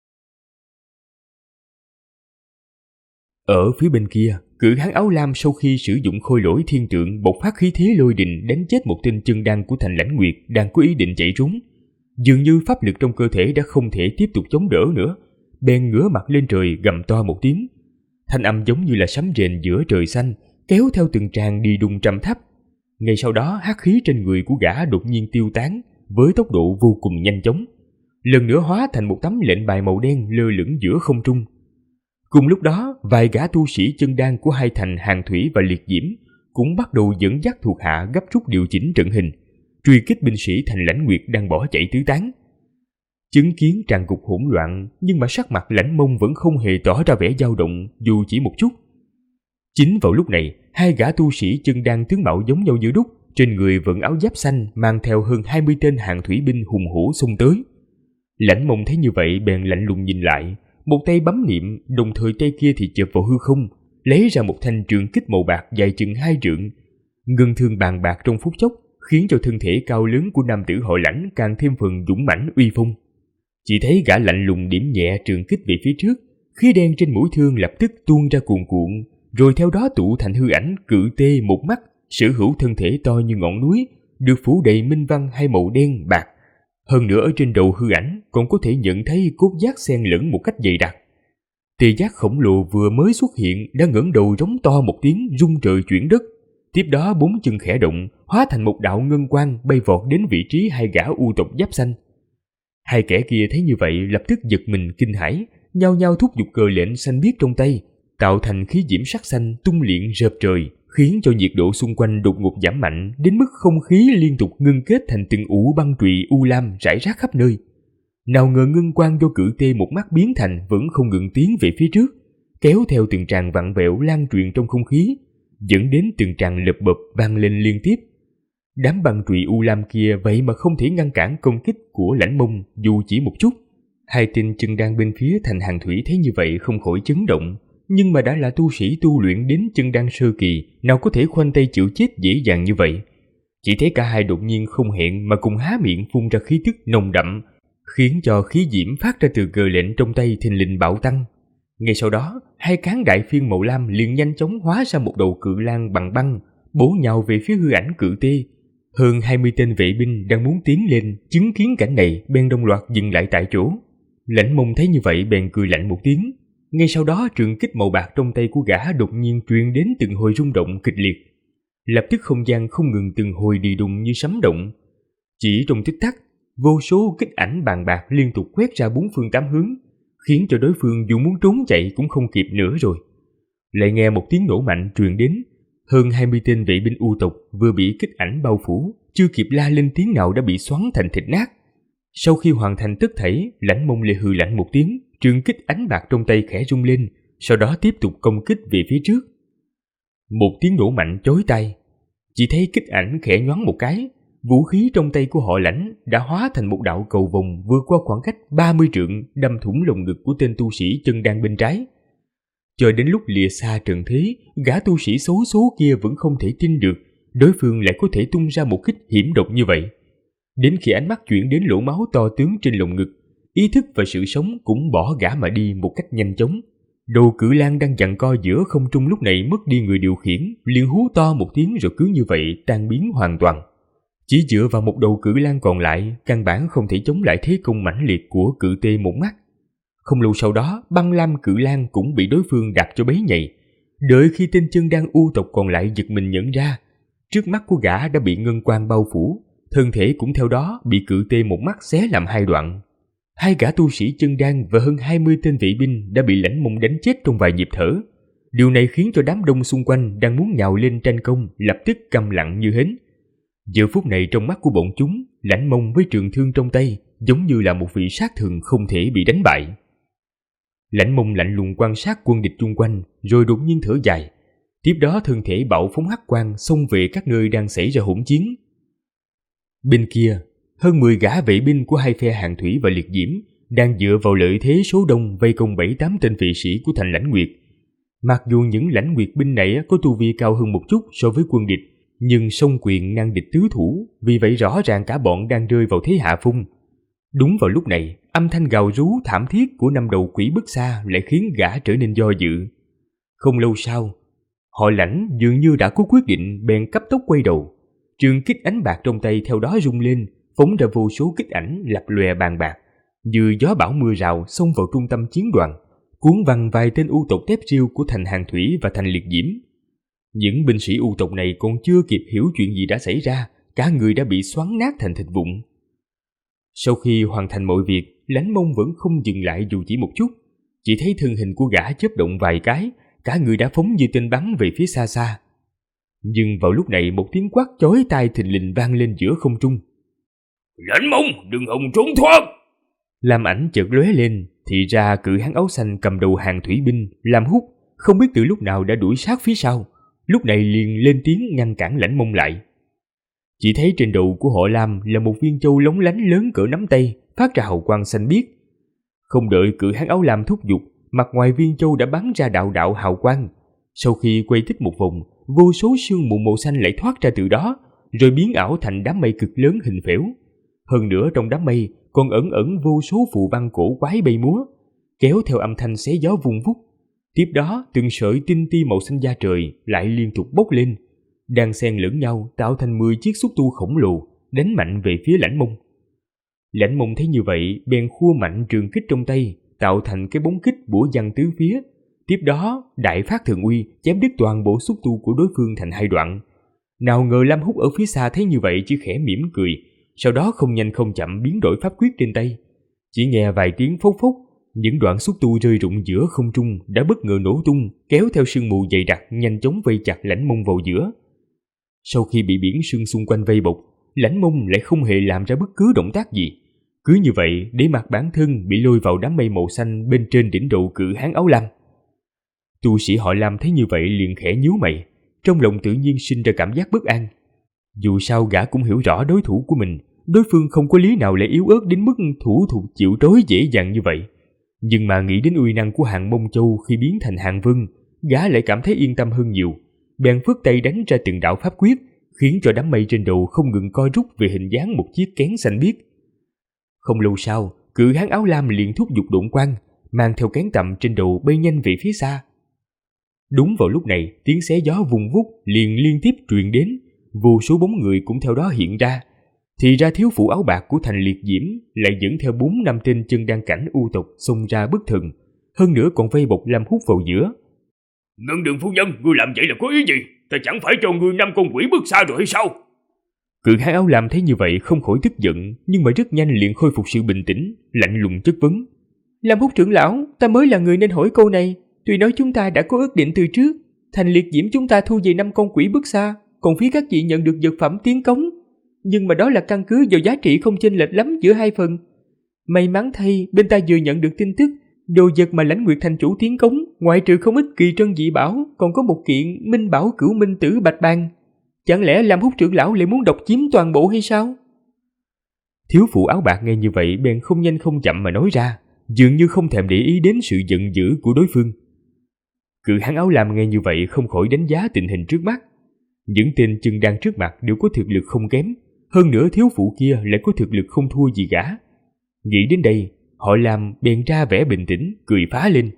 Ở phía bên kia, cự hán áo lam sau khi sử dụng khôi lỗi thiên trượng bộc phát khí thế lôi đình đánh chết một tên chân đan của Thành Lãnh Nguyệt đang có ý định chạy trốn. Dường như pháp lực trong cơ thể đã không thể tiếp tục chống đỡ nữa, bèn ngửa mặt lên trời gầm to một tiếng. Thanh âm giống như là sấm rền giữa trời xanh, kéo theo từng tràng đi đùng trầm thấp. Ngay sau đó, hắc khí trên người của gã đột nhiên tiêu tán với tốc độ vô cùng nhanh chóng, lần nữa hóa thành một tấm lệnh bài màu đen lơ lửng giữa không trung. Cùng lúc đó, vài gã tu sĩ chân đan của hai thành Hàn Thủy và Liệt Diễm cũng bắt đầu dẫn dắt thuộc hạ gấp rút điều chỉnh trận hình, truy kích binh sĩ Thành Lãnh Nguyệt đang bỏ chạy tứ tán. Chứng kiến tràn cục hỗn loạn, nhưng mà sắc mặt Lãnh Mông vẫn không hề tỏ ra vẻ dao động dù chỉ một chút. Chính vào lúc này, hai gã tu sĩ chân đan tướng mạo giống nhau như đúc, trên người vận áo giáp xanh, mang theo hơn 20 tên Hàn Thủy binh hùng hổ xông tới. Lãnh Mông thấy như vậy bèn lạnh lùng nhìn lại, một tay bấm niệm, đồng thời tay kia thì chộp vào hư không, lấy ra một thanh trường kích màu bạc dài chừng 2 trượng. Ngân thương bàn bạc trong phút chốc, khiến cho thân thể cao lớn của nam tử họ Lãnh càng thêm phần dũng mãnh uy phong. Chỉ thấy gã lạnh lùng điểm nhẹ trường kích về phía trước, khí đen trên mũi thương lập tức tuôn ra cuồn cuộn, rồi theo đó tụ thành hư ảnh cự tê một mắt, sở hữu thân thể to như ngọn núi, được phủ đầy minh văn hai màu đen bạc. Hơn nữa ở trên đầu hư ảnh còn có thể nhận thấy cốt giác xen lẫn một cách dày đặc. Tê giác khổng lồ vừa mới xuất hiện đã ngẩng đầu rống to một tiếng rung trời chuyển đất. Tiếp đó 4 chân khẽ động, hóa thành một đạo ngân quang bay vọt đến vị trí hai gã u tộc giáp xanh. Hai kẻ kia thấy như vậy lập tức giật mình kinh hãi, nhao nhao thúc giục cờ lệnh xanh biếc trong tay, tạo thành khí diễm sắc xanh tung liệng rợp trời, khiến cho nhiệt độ xung quanh đột ngột giảm mạnh đến mức không khí liên tục ngưng kết thành từng ủ băng trụy u lam rải rác khắp nơi. Nào ngờ ngân quang do cự tê một mắt biến thành vẫn không ngừng tiến về phía trước, kéo theo từng tràng vặn vẹo lan truyền trong không khí, dẫn đến từng tràng lợp bập vang lên liên tiếp. Đám băng trụy u lam kia vậy mà không thể ngăn cản công kích của Lãnh Mông dù chỉ một chút. Hai tên chân đan bên phía thành Hàn Thủy thấy như vậy không khỏi chấn động, nhưng mà đã là tu sĩ tu luyện đến chân đan sơ kỳ, nào có thể khoanh tay chịu chết dễ dàng như vậy. Chỉ thấy cả hai đột nhiên không hẹn mà cùng há miệng phun ra khí tức nồng đậm, khiến cho khí diễm phát ra từ cờ lệnh trong tay thình lình bạo tăng. Ngay sau đó, hai cán đại phiên màu lam liền nhanh chóng hóa ra một đầu cự lang bằng băng, bổ nhào về phía hư ảnh cự tê. Hơn 20 tên vệ binh đang muốn tiến lên, chứng kiến cảnh này bèn đồng loạt dừng lại tại chỗ. Lãnh Mông thấy như vậy bèn cười lạnh một tiếng. Ngay sau đó trường kích màu bạc trong tay của gã đột nhiên truyền đến từng hồi rung động kịch liệt. Lập tức không gian không ngừng từng hồi đi đùng như sấm động. Chỉ trong tích tắc, vô số kích ảnh bàn bạc liên tục quét ra 4 phương 8 hướng, khiến cho đối phương dù muốn trốn chạy cũng không kịp nữa rồi. Lại nghe một tiếng nổ mạnh truyền đến, hơn 20 tên vệ binh u tộc vừa bị kích ảnh bao phủ, chưa kịp la lên tiếng nào đã bị xoắn thành thịt nát. Sau khi hoàn thành tất thảy, Lãnh Mông lại hừ lạnh một tiếng, trường kích ánh bạc trong tay khẽ rung lên, sau đó tiếp tục công kích về phía trước. Một tiếng nổ mạnh chói tai, chỉ thấy kích ảnh khẽ nhoáng một cái, vũ khí trong tay của họ Lãnh đã hóa thành một đạo cầu vồng vượt qua khoảng cách 30 trượng, đâm thủng lồng ngực của tên tu sĩ chân đan bên trái. Cho đến lúc lìa xa trận thế, gã tu sĩ xấu số kia vẫn không thể tin được đối phương lại có thể tung ra một kích hiểm độc như vậy. Đến khi ánh mắt chuyển đến lỗ máu to tướng trên lồng ngực, ý thức và sự sống cũng bỏ gã mà đi một cách nhanh chóng. Đầu cự lang đang giằng co giữa không trung lúc này mất đi người điều khiển, liền hú to một tiếng rồi cứ như vậy tan biến hoàn toàn. Chỉ dựa vào một đầu cự lang còn lại, căn bản không thể chống lại thế công mãnh liệt của cự tê một mắt. Không lâu sau đó, băng lam cự lang cũng bị đối phương đạp cho bấy nhầy. Đợi khi tên chân đan u tộc còn lại giật mình nhận ra, trước mắt của gã đã bị ngân quang bao phủ, thân thể cũng theo đó bị cự tê một mắt xé làm hai đoạn. Hai gã tu sĩ chân đan và hơn 20 tên vệ binh đã bị Lãnh Mông đánh chết trong vài nhịp thở. Điều này khiến cho đám đông xung quanh đang muốn nhào lên tranh công lập tức câm lặng như hến. Giờ phút này trong mắt của bọn chúng, Lãnh Mông với trường thương trong tay giống như là một vị sát thần không thể bị đánh bại. Lãnh Mông lạnh lùng quan sát quân địch chung quanh, rồi đột nhiên thở dài. Tiếp đó thân thể bạo phóng hắc quang xông về các nơi đang xảy ra hỗn chiến. Bên kia, hơn 10 gã vệ binh của hai phe Hàn Thủy và Liệt Diễm đang dựa vào lợi thế số đông vây công 7-8 tên vệ sĩ của thành Lãnh Nguyệt. Mặc dù những Lãnh Nguyệt binh này có tu vi cao hơn một chút so với quân địch, nhưng song quyền ngang địch tứ thủ, vì vậy rõ ràng cả bọn đang rơi vào thế hạ phong. Đúng vào lúc này, âm thanh gào rú thảm thiết của năm đầu quỷ bức xa lại khiến gã trở nên do dự. Không lâu sau, họ Lãnh dường như đã có quyết định, bèn cấp tốc quay đầu. Trường kích ánh bạc trong tay theo đó rung lên, phóng ra vô số kích ảnh lập lòe bàn bạc, như gió bão mưa rào xông vào trung tâm chiến đoàn, cuốn văng vài tên u tộc tép riêu của thành Hàn Thủy và thành Liệt Diễm. Những binh sĩ u tộc này còn chưa kịp hiểu chuyện gì đã xảy ra, cả người đã bị xoắn nát thành thịt vụn. Sau khi hoàn thành mọi việc, Lãnh Mông vẫn không dừng lại dù chỉ một chút. Chỉ thấy thân hình của gã chớp động vài cái, cả người đã phóng như tên bắn về phía xa xa. Nhưng vào lúc này một tiếng quát chói tai thình lình vang lên giữa không trung.
Lãnh Mông, đừng hòng trốn thoát!
Lam ảnh chợt lóe lên, thì ra cự hán áo xanh cầm đầu Hàn Thủy binh Lam Húc không biết từ lúc nào đã đuổi sát phía sau, lúc này liền lên tiếng ngăn cản Lãnh Mông lại. Chỉ thấy trên đầu của họ Lam là một viên châu lóng lánh lớn cỡ nắm tay, phát ra hào quang xanh biếc. Không đợi cự hán áo lam thúc giục, mặt ngoài viên châu đã bắn ra đạo đạo hào quang. Sau khi quay tích một vòng, vô số sương mù màu xanh lại thoát ra từ đó, rồi biến ảo thành đám mây cực lớn hình phễu. Hơn nữa trong đám mây còn ẩn ẩn vô số phù văn cổ quái bay múa, kéo theo âm thanh xé gió vung vút. Tiếp đó từng sợi tinh ti màu xanh da trời lại liên tục bốc lên, đang xen lẫn nhau tạo thành 10 chiếc xúc tu khổng lồ đánh mạnh về phía Lãnh Mông. Lãnh Mông thấy như vậy bèn khua mạnh trường kích trong tay, tạo thành cái bóng kích bủa văng tứ phía. Tiếp đó đại phát thần uy chém đứt toàn bộ xúc tu của đối phương thành hai đoạn. Nào ngờ Lam Húc ở phía xa thấy như vậy chỉ khẽ mỉm cười, sau đó không nhanh không chậm biến đổi pháp quyết trên tay. Chỉ nghe vài tiếng phốc phốc, những đoạn xúc tu rơi rụng giữa không trung đã bất ngờ nổ tung, kéo theo sương mù dày đặc nhanh chóng vây chặt Lãnh Mông vào giữa. Sau khi bị biển sương xung quanh vây bọc, Lãnh Mông lại không hề làm ra bất cứ động tác gì. Cứ như vậy để mặc bản thân bị lôi vào đám mây màu xanh bên trên đỉnh đầu cự hán áo lam. Tu sĩ họ Lam thấy như vậy liền khẽ nhíu mày, trong lòng tự nhiên sinh ra cảm giác bất an. Dù sao gã cũng hiểu rõ đối thủ của mình, đối phương không có lý nào lại yếu ớt đến mức thủ thuộc chịu trói dễ dàng như vậy. Nhưng mà nghĩ đến uy năng của Hàn Mông Châu khi biến thành Hàn Vân, gã lại cảm thấy yên tâm hơn nhiều. Bèn phất tay đánh ra từng đạo pháp quyết, khiến cho đám mây trên đầu không ngừng co rút về hình dáng một chiếc kén xanh biếc. Không lâu sau, cự hán áo lam liền thúc giục độn quang, mang theo kén tầm trên đầu bay nhanh về phía xa. Đúng vào lúc này, tiếng xé gió vùng vút liền liên tiếp truyền đến, vô số bóng người cũng theo đó hiện ra. Thì ra thiếu phụ áo bạc của thành Liệt Diễm lại dẫn theo 4-5 tên chân đan cảnh u tộc xông ra bất thần, hơn nữa còn vây bọc Lam Húc vào giữa.
Ngân Đường phu nhân, ngươi làm vậy là có ý gì? Ta chẳng phải cho ngươi 5 con quỷ bước xa rồi hay sao?
Cự hán áo lam thấy như vậy không khỏi tức giận, nhưng mà rất nhanh liền khôi phục sự bình tĩnh, lạnh lùng chất vấn. Lam Húc trưởng lão, ta mới là người nên hỏi câu này. Tuy nói chúng ta đã có ước định từ trước, thành Liệt Diễm chúng ta thu về 5 con quỷ bước xa, còn phía các vị nhận được vật phẩm tiến cống. Nhưng mà đó là căn cứ vào giá trị không chênh lệch lắm giữa hai phần. May mắn thay, bên ta vừa nhận được tin tức, đồ vật mà Lãnh Nguyệt thành chủ tiến cống, ngoại trừ không ít kỳ trân dị bảo, còn có một kiện Minh Bảo Cửu Minh Tử Bạch Bàng. Chẳng lẽ Lam Húc trưởng lão lại muốn độc chiếm toàn bộ hay sao? Thiếu phụ áo bạc nghe như vậy bèn không nhanh không chậm mà nói ra, dường như không thèm để ý đến sự giận dữ của đối phương. Cự hán áo lam nghe như vậy không khỏi đánh giá tình hình trước mắt. Những tên chân đan trước mặt đều có thực lực không kém, hơn nữa thiếu phụ kia lại có thực lực không thua gì gã. Nghĩ đến đây, họ Lam bèn ra vẻ bình tĩnh, cười phá lên.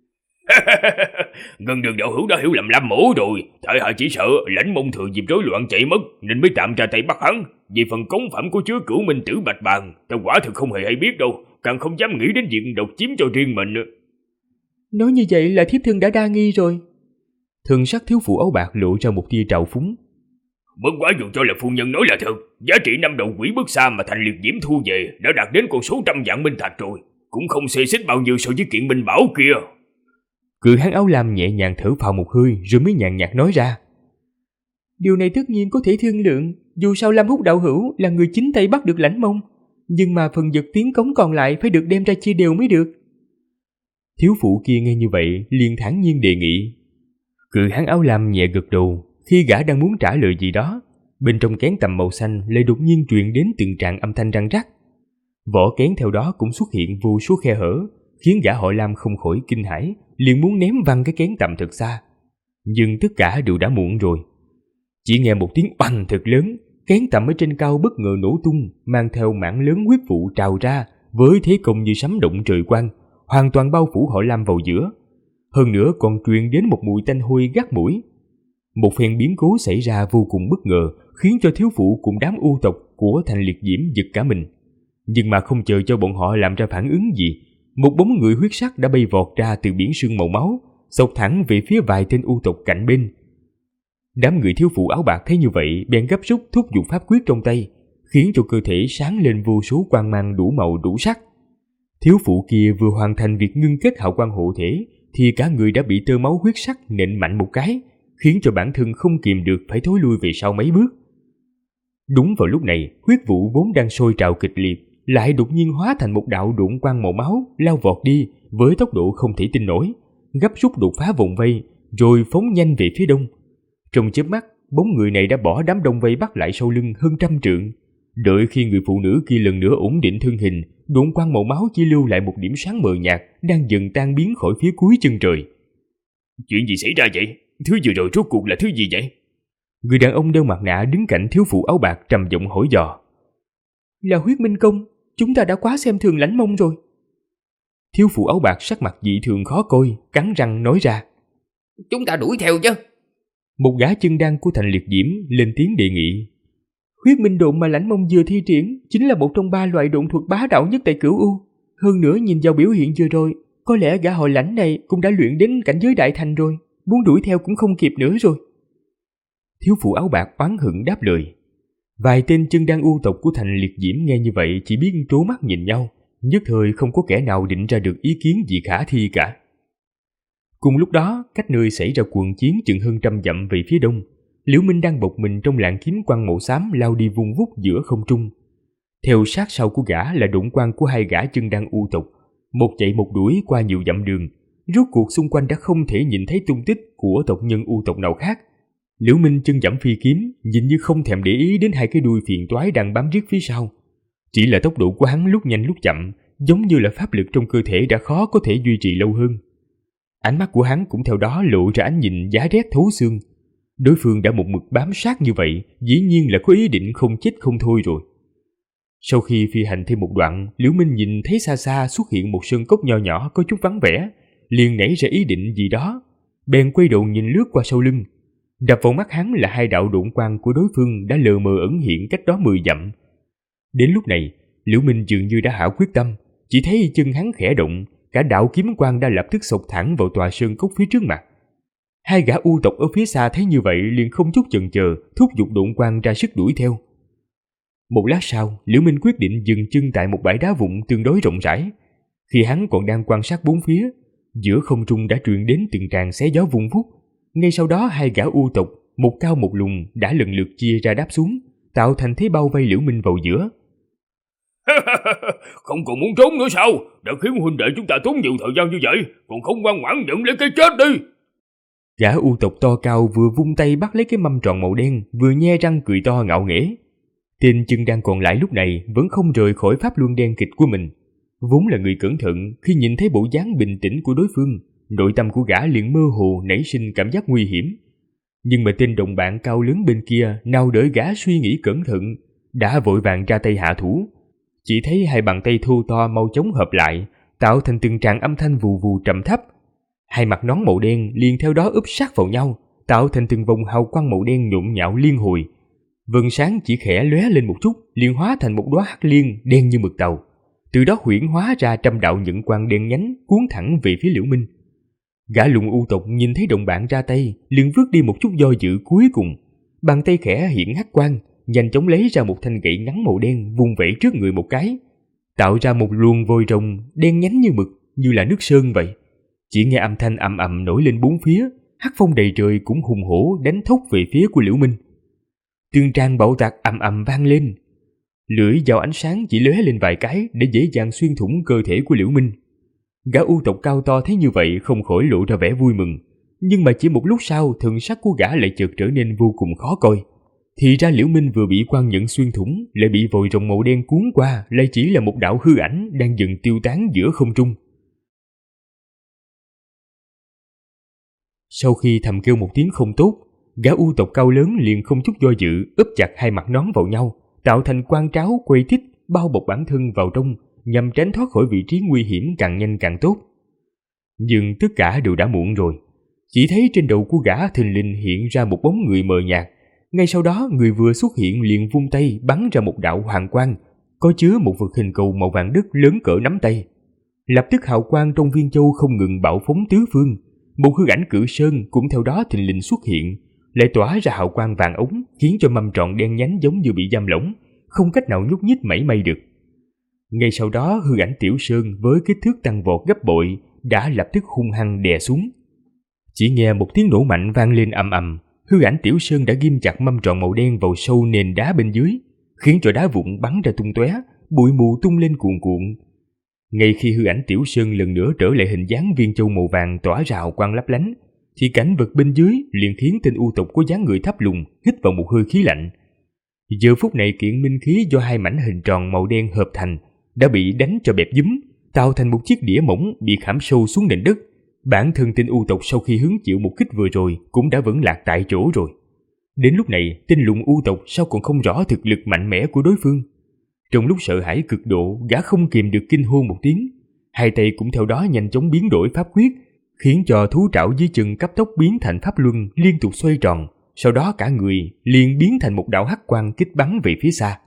Ngân Đường đạo hữu đã hiểu lầm Lam mổ rồi. Tại hạ chỉ sợ Lãnh Mông thừa dịp rối loạn chạy mất, nên mới tạm ra tay bắt hắn. Vì phần cống phẩm có chứa Cửu Minh Tử Bạch Bàng, ta quả thực không hề hay biết đâu, càng không dám nghĩ đến việc độc chiếm cho riêng mình.
Nói như vậy là thiếp thân đã đa nghi rồi. Thần sắc thiếu phụ áo bạc lộ ra một tia trào phúng.
Bất quá dù cho là phu nhân nói là thật, giá trị 5 đầu quỷ bước xa mà thành Liệt Diễm thu về đã đạt đến con số 100 vạn minh thạch rồi, cũng không xê xích bao nhiêu so với kiện Minh Bảo kia.
Cự hán áo lam nhẹ nhàng thở phào một hơi rồi mới nhàn nhạt nói ra. Điều này tất nhiên có thể thương lượng, dù sao Lam Húc đạo hữu là người chính tay bắt được Lãnh Mông, nhưng mà phần vật tiến cống còn lại phải được đem ra chia đều mới được. Thiếu phụ kia nghe như vậy liền thản nhiên đề nghị. Cự hán áo lam nhẹ gật đầu. Khi gã đang muốn trả lời gì đó, bên trong kén tằm màu xanh lại đột nhiên truyền đến từng tràng âm thanh răng rắc. Vỏ kén theo đó cũng xuất hiện vô số khe hở, khiến gã họ Lam không khỏi kinh hãi, liền muốn ném văng cái kén tằm thật xa. Nhưng tất cả đều đã muộn rồi. Chỉ nghe một tiếng oanh thật lớn, kén tằm ở trên cao bất ngờ nổ tung, mang theo mảng lớn huyết vụ trào ra với thế công như sấm động trời quang, hoàn toàn bao phủ họ Lam vào giữa. Hơn nữa còn truyền đến một mùi tanh hôi gắt mũi. Một phen biến cố xảy ra vô cùng bất ngờ, khiến cho thiếu phụ cùng đám u tộc của Thành Liệt Diễm giật cả mình. Nhưng mà không chờ cho bọn họ làm ra phản ứng gì, một bóng người huyết sắc đã bay vọt ra từ biển sương màu máu, xộc thẳng về phía vài tên u tộc cạnh bên. Đám người thiếu phụ áo bạc thấy như vậy, bèn gấp rút thúc giục pháp quyết trong tay, khiến cho cơ thể sáng lên vô số quang mang đủ màu đủ sắc. Thiếu phụ kia vừa hoàn thành việc ngưng kết hào quang hộ thể, thì cả người đã bị tơ máu huyết sắc nện mạnh một cái, khiến cho bản thân không kìm được phải thối lui về sau mấy bước. Đúng vào lúc này, huyết vụ vốn đang sôi trào kịch liệt, lại đột nhiên hóa thành một đạo độn quang màu máu lao vọt đi với tốc độ không thể tin nổi, gấp rút đột phá vòng vây, rồi phóng nhanh về phía đông. Trong chớp mắt, bóng người này đã bỏ đám đông vây bắt lại sau lưng hơn 100 trượng. Đợi khi người phụ nữ kia lần nữa ổn định thân hình, độn quang màu máu chỉ lưu lại một điểm sáng mờ nhạt đang dần tan biến khỏi phía cuối chân trời.
Chuyện gì xảy ra vậy? Thứ vừa rồi rốt cuộc là thứ gì vậy?
Người đàn ông đeo mặt nạ đứng cạnh thiếu phụ áo bạc trầm giọng hỏi dò. Là huyết minh công, chúng ta đã quá xem thường Lãnh Mông rồi. Thiếu phụ áo bạc sắc mặt dị thường khó coi, cắn răng nói ra.
Chúng ta đuổi theo chứ.
Một gã chân đan của Thành Liệt Diễm lên tiếng đề nghị. Huyết minh độn mà Lãnh Mông vừa thi triển chính là một trong 3 loại độn thuật bá đạo nhất tại Cửu U. Hơn nữa nhìn vào biểu hiện vừa rồi, có lẽ gã họ Lãnh này cũng đã luyện đến cảnh giới đại thành rồi, muốn đuổi theo cũng không kịp nữa rồi. Thiếu phụ áo bạc oán hận đáp lời. Vài tên chân đan u tộc của Thành Liệt Diễm nghe như vậy chỉ biết trố mắt nhìn nhau, nhất thời không có kẻ nào định ra được ý kiến gì khả thi cả. Cùng lúc đó, cách nơi xảy ra cuộc chiến chừng hơn 100 dặm về phía đông, Liễu Minh đang bộc mình trong làn kiếm quang màu xám lao đi vun vút giữa không trung. Theo sát sau của gã là độn quang của 2 gã chân đan u tộc, một chạy một đuổi qua nhiều dặm đường. Rốt cuộc xung quanh đã không thể nhìn thấy tung tích của tộc nhân u tộc nào khác. Liễu Minh chân giẫm phi kiếm, nhìn như không thèm để ý đến 2 cái đuôi phiền toái đang bám riết phía sau. Chỉ là tốc độ của hắn lúc nhanh lúc chậm, giống như là pháp lực trong cơ thể đã khó có thể duy trì lâu hơn. Ánh mắt của hắn cũng theo đó lộ ra ánh nhìn giá rét thấu xương. Đối phương đã một mực bám sát như vậy, dĩ nhiên là có ý định không chết không thôi rồi. Sau khi phi hành thêm một đoạn, Liễu Minh nhìn thấy xa xa xuất hiện một sơn cốc nho nhỏ có chút vắng vẻ, liền nảy ra ý định gì đó, bèn quay đầu nhìn lướt qua sau lưng. Đập vào mắt hắn là 2 đạo độn quang của đối phương đã lờ mờ ẩn hiện cách đó 10 dặm. Đến lúc này, Liễu Minh dường như đã hạ quyết tâm, chỉ thấy chân hắn khẽ động, cả đạo kiếm quang đã lập tức xộc thẳng vào tòa sơn cốc phía trước mặt. 2 gã u tộc ở phía xa thấy như vậy liền không chút chần chờ, thúc giục độn quang ra sức đuổi theo. Một lát sau, Liễu Minh quyết định dừng chân tại một bãi đá vụn tương đối rộng rãi. Khi hắn còn đang quan sát bốn phía, giữa không trung đã truyền đến từng tràng xé gió vun vút. Ngay sau đó 2 gã u tộc, một cao một lùn đã lần lượt chia ra đáp xuống, tạo thành thế bao vây Liễu Minh vào giữa.
Không còn muốn trốn nữa sao? Đã khiến huynh đệ chúng ta tốn nhiều thời gian như vậy, còn không ngoan ngoãn nhận lấy cái chết đi.
Gã u tộc to cao vừa vung tay bắt lấy cái mâm tròn màu đen, vừa nhe răng cười to ngạo nghễ. Tên chân đang còn lại lúc này vẫn không rời khỏi pháp luân đen kịch của mình. Vốn là người cẩn thận, khi nhìn thấy bộ dáng bình tĩnh của đối phương, nội tâm của gã liền mơ hồ nảy sinh cảm giác nguy hiểm. Nhưng mà tên đồng bạn cao lớn bên kia nào đợi gã suy nghĩ cẩn thận, đã vội vàng ra tay hạ thủ. Chỉ thấy 2 bàn tay thô to mau chóng hợp lại, tạo thành từng tràng âm thanh vù vù trầm thấp. 2 mặt nón màu đen liền theo đó úp sát vào nhau, tạo thành từng vòng hào quang màu đen nhộn nhạo liên hồi. Vầng sáng chỉ khẽ lóe lên một chút, liền hóa thành một đóa hắc liên đen như mực tàu. Từ đó huyễn hóa ra 100 đạo nhận quang đen nhánh cuốn thẳng về phía Liễu Minh. Gã lùn u tộc nhìn thấy đồng bạn ra tay, liền vứt đi một chút do dự cuối cùng. Bàn tay khẽ hiện hắc quang, nhanh chóng lấy ra một thanh gậy ngắn màu đen vung vẩy trước người một cái, tạo ra một luồng vòi rồng đen nhánh như mực, như là nước sơn vậy. Chỉ nghe âm thanh ầm ầm nổi lên bốn phía, hắc phong đầy trời cũng hùng hổ đánh thốc về phía của Liễu Minh. Tương trang bạo tạc ầm ầm vang lên, lưỡi dao ánh sáng chỉ lóe lên vài cái để dễ dàng xuyên thủng cơ thể của Liễu Minh. Gã u tộc cao to thấy như vậy không khỏi lộ ra vẻ vui mừng, nhưng mà chỉ một lúc sau thần sắc của gã lại chợt trở nên vô cùng khó coi. Thì ra Liễu Minh vừa bị quan nhận xuyên thủng, lại bị vòi rồng màu đen cuốn qua, lại chỉ là một đạo hư ảnh đang dần tiêu tán giữa không trung. Sau khi thầm kêu một tiếng không tốt, gã u tộc cao lớn liền không chút do dự úp chặt hai mặt nón vào nhau, tạo thành quan tráo quay thích bao bọc bản thân vào trong, nhằm tránh thoát khỏi vị trí nguy hiểm càng nhanh càng tốt. Nhưng tất cả đều đã muộn rồi. Chỉ thấy trên đầu của gã thình lình hiện ra một bóng người mờ nhạt. Ngay sau đó người vừa xuất hiện liền vung tay bắn ra một đạo hoàng quang, có chứa một vật hình cầu màu vàng đất lớn cỡ nắm tay. Lập tức hào quang trong viên châu không ngừng bạo phóng tứ phương. Một hư ảnh cự sơn cũng theo đó thình lình xuất hiện, lại tỏa ra hào quang vàng ống, khiến cho mâm tròn đen nhánh giống như bị giam lỏng, không cách nào nhúc nhích mảy may được. Ngay sau đó hư ảnh tiểu sơn với kích thước tăng vọt gấp bội đã lập tức hung hăng đè xuống. Chỉ nghe một tiếng nổ mạnh vang lên ầm ầm, hư ảnh tiểu sơn đã ghim chặt mâm tròn màu đen vào sâu nền đá bên dưới, khiến cho đá vụn bắn ra tung tóe, bụi mù tung lên cuồn cuộn. Ngay khi hư ảnh tiểu sơn lần nữa trở lại hình dáng viên châu màu vàng tỏa ra hào quang lấp lánh, thì cảnh vật bên dưới liền khiến tên u tộc có dáng người thấp lùn hít vào một hơi khí lạnh. Giờ phút này kiện minh khí do hai mảnh hình tròn màu đen hợp thành đã bị đánh cho bẹp nhúm, tạo thành một chiếc đĩa mỏng bị khảm sâu xuống nền đất. Bản thân tên u tộc sau khi hứng chịu một kích vừa rồi cũng đã vẫn lạc tại chỗ rồi. Đến lúc này tên lùn u tộc sao còn không rõ thực lực mạnh mẽ của đối phương. Trong lúc sợ hãi cực độ, gã không kìm được kinh hô một tiếng, hai tay cũng theo đó nhanh chóng biến đổi pháp quyết, khiến cho thú trảo dưới chân cấp tốc biến thành pháp luân liên tục xoay tròn, sau đó cả người liền biến thành một đạo hắc quang kích bắn về phía xa.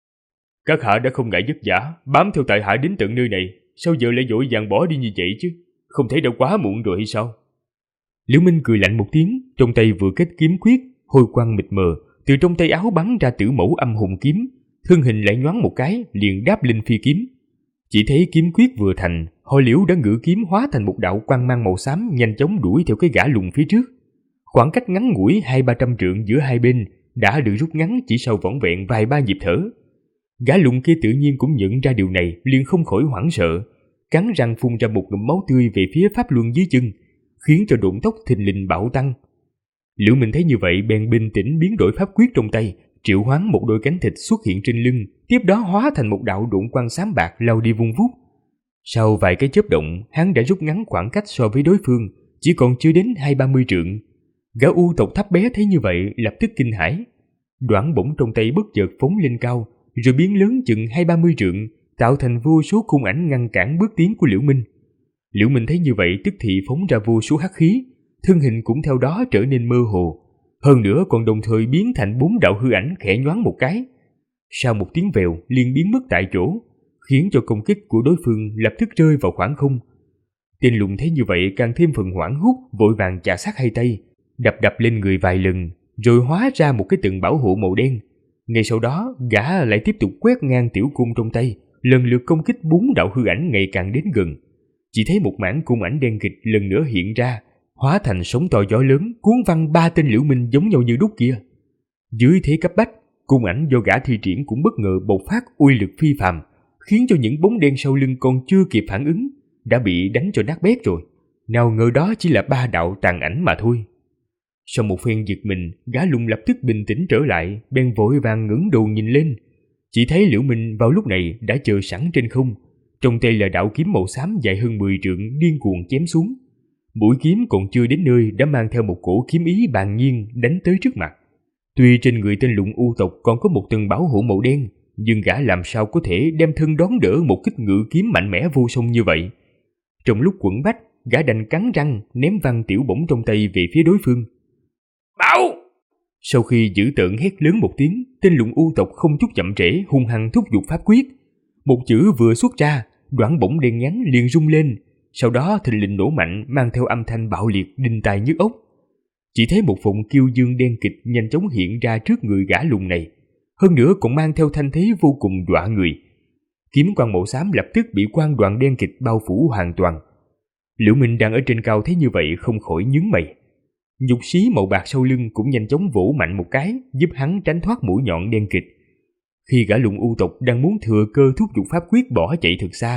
Các hạ đã không ngại vất vả bám theo tại hạ đến tận nơi này, sao giờ lại vội vàng bỏ đi như vậy chứ? Không thấy đã quá muộn rồi hay sao? Liễu Minh cười lạnh một tiếng, trong tay vừa kết kiếm quyết, hôi quang mịt mờ từ trong tay áo bắn ra tử mẫu âm hồn kiếm, thân hình lại nhoáng một cái liền đáp lên phi kiếm. Chỉ thấy kiếm quyết vừa thành, Hồi Liễu đã ngự kiếm hóa thành một đạo quang mang màu xám nhanh chóng đuổi theo cái gã lùn phía trước. Khoảng cách ngắn ngủi 200-300 trượng giữa hai bên đã được rút ngắn chỉ sau vỏn vẹn vài ba nhịp thở. Gã lùn kia tự nhiên cũng nhận ra điều này, liền không khỏi hoảng sợ, cắn răng phun ra một ngụm máu tươi về phía pháp luân dưới chân, khiến cho độn tốc thình lình bạo tăng. Liễu Minh thấy như vậy bèn bình tĩnh biến đổi pháp quyết trong tay, triệu hoán một đôi cánh thịt xuất hiện trên lưng, tiếp đó hóa thành một đạo độn quang xám bạc lao đi vung vút. Sau vài cái chớp động, hắn đã rút ngắn khoảng cách so với đối phương, chỉ còn chưa đến 20-30 trượng. Gã u tộc thấp bé thấy như vậy lập tức kinh hãi. Đoản bổng trong tay bất chợt phóng lên cao, rồi biến lớn chừng 20-30 trượng, tạo thành vô số khung ảnh ngăn cản bước tiến của Liễu Minh. Liễu Minh thấy như vậy tức thì phóng ra vô số hắc khí, thân hình cũng theo đó trở nên mơ hồ, hơn nữa còn đồng thời biến thành 4 đạo hư ảnh khẽ nhoáng một cái. Sau một tiếng vèo liền biến mất tại chỗ, khiến cho công kích của đối phương lập tức rơi vào khoảng không. Tên lùn thấy như vậy càng thêm phần hoảng hốt, vội vàng chà sát hai tay, đập lên người vài lần, rồi hóa ra một cái tượng bảo hộ màu đen. Ngay sau đó, gã lại tiếp tục quét ngang tiểu cung trong tay, lần lượt công kích 4 đạo hư ảnh ngày càng đến gần. Chỉ thấy một mảng cung ảnh đen kịch lần nữa hiện ra, hóa thành sóng to gió lớn, cuốn văng 3 tên Liễu Minh giống nhau như đúc kia. Dưới thế cấp bách, cung ảnh do gã thi triển cũng bất ngờ bộc phát uy lực phi phàm, khiến cho những bóng đen sau lưng còn chưa kịp phản ứng đã bị đánh cho nát bét rồi. Nào ngờ đó chỉ là 3 đạo tàn ảnh mà thôi. Sau một phen giật mình, gã lùn lập tức bình tĩnh trở lại, bèn vội vàng ngẩng đầu nhìn lên. Chỉ thấy Liễu Minh vào lúc này đã chờ sẵn trên không, trong tay là đạo kiếm màu xám dài hơn 10 trượng điên cuồng chém xuống. Mũi kiếm còn chưa đến nơi đã mang theo một cổ kiếm ý bàng nhiên đánh tới trước mặt. Tuy trên người tên lùn u tộc còn có một tầng bảo hộ màu đen, nhưng gã làm sao có thể đem thân đón đỡ một kích ngự kiếm mạnh mẽ vô song như vậy. Trong lúc quẫn bách, gã đành cắn răng ném văng tiểu bổng trong tay về phía đối phương.
Bảo!
Sau khi dữ tợn hét lớn một tiếng, tên lùn u tộc không chút chậm trễ hung hăng thúc giục pháp quyết. Một chữ vừa xuất ra, đoạn bổng đen nhánh liền rung lên, sau đó thình lình nổ mạnh mang theo âm thanh bạo liệt đinh tai nhức óc. Chỉ thấy một phụng kiêu dương đen kịch nhanh chóng hiện ra trước người gã lùn này, hơn nữa còn mang theo thanh thế vô cùng dọa người. Kiếm quang màu xám lập tức bị quang đoàn đen kịch bao phủ hoàn toàn. Liễu Minh đang ở trên cao thấy như vậy không khỏi nhướng mày. Nhục xí màu bạc sau lưng cũng nhanh chóng vỗ mạnh một cái, giúp hắn tránh thoát mũi nhọn đen kịch. Khi gã lùn u tộc đang muốn thừa cơ thúc giục pháp quyết bỏ chạy thật xa,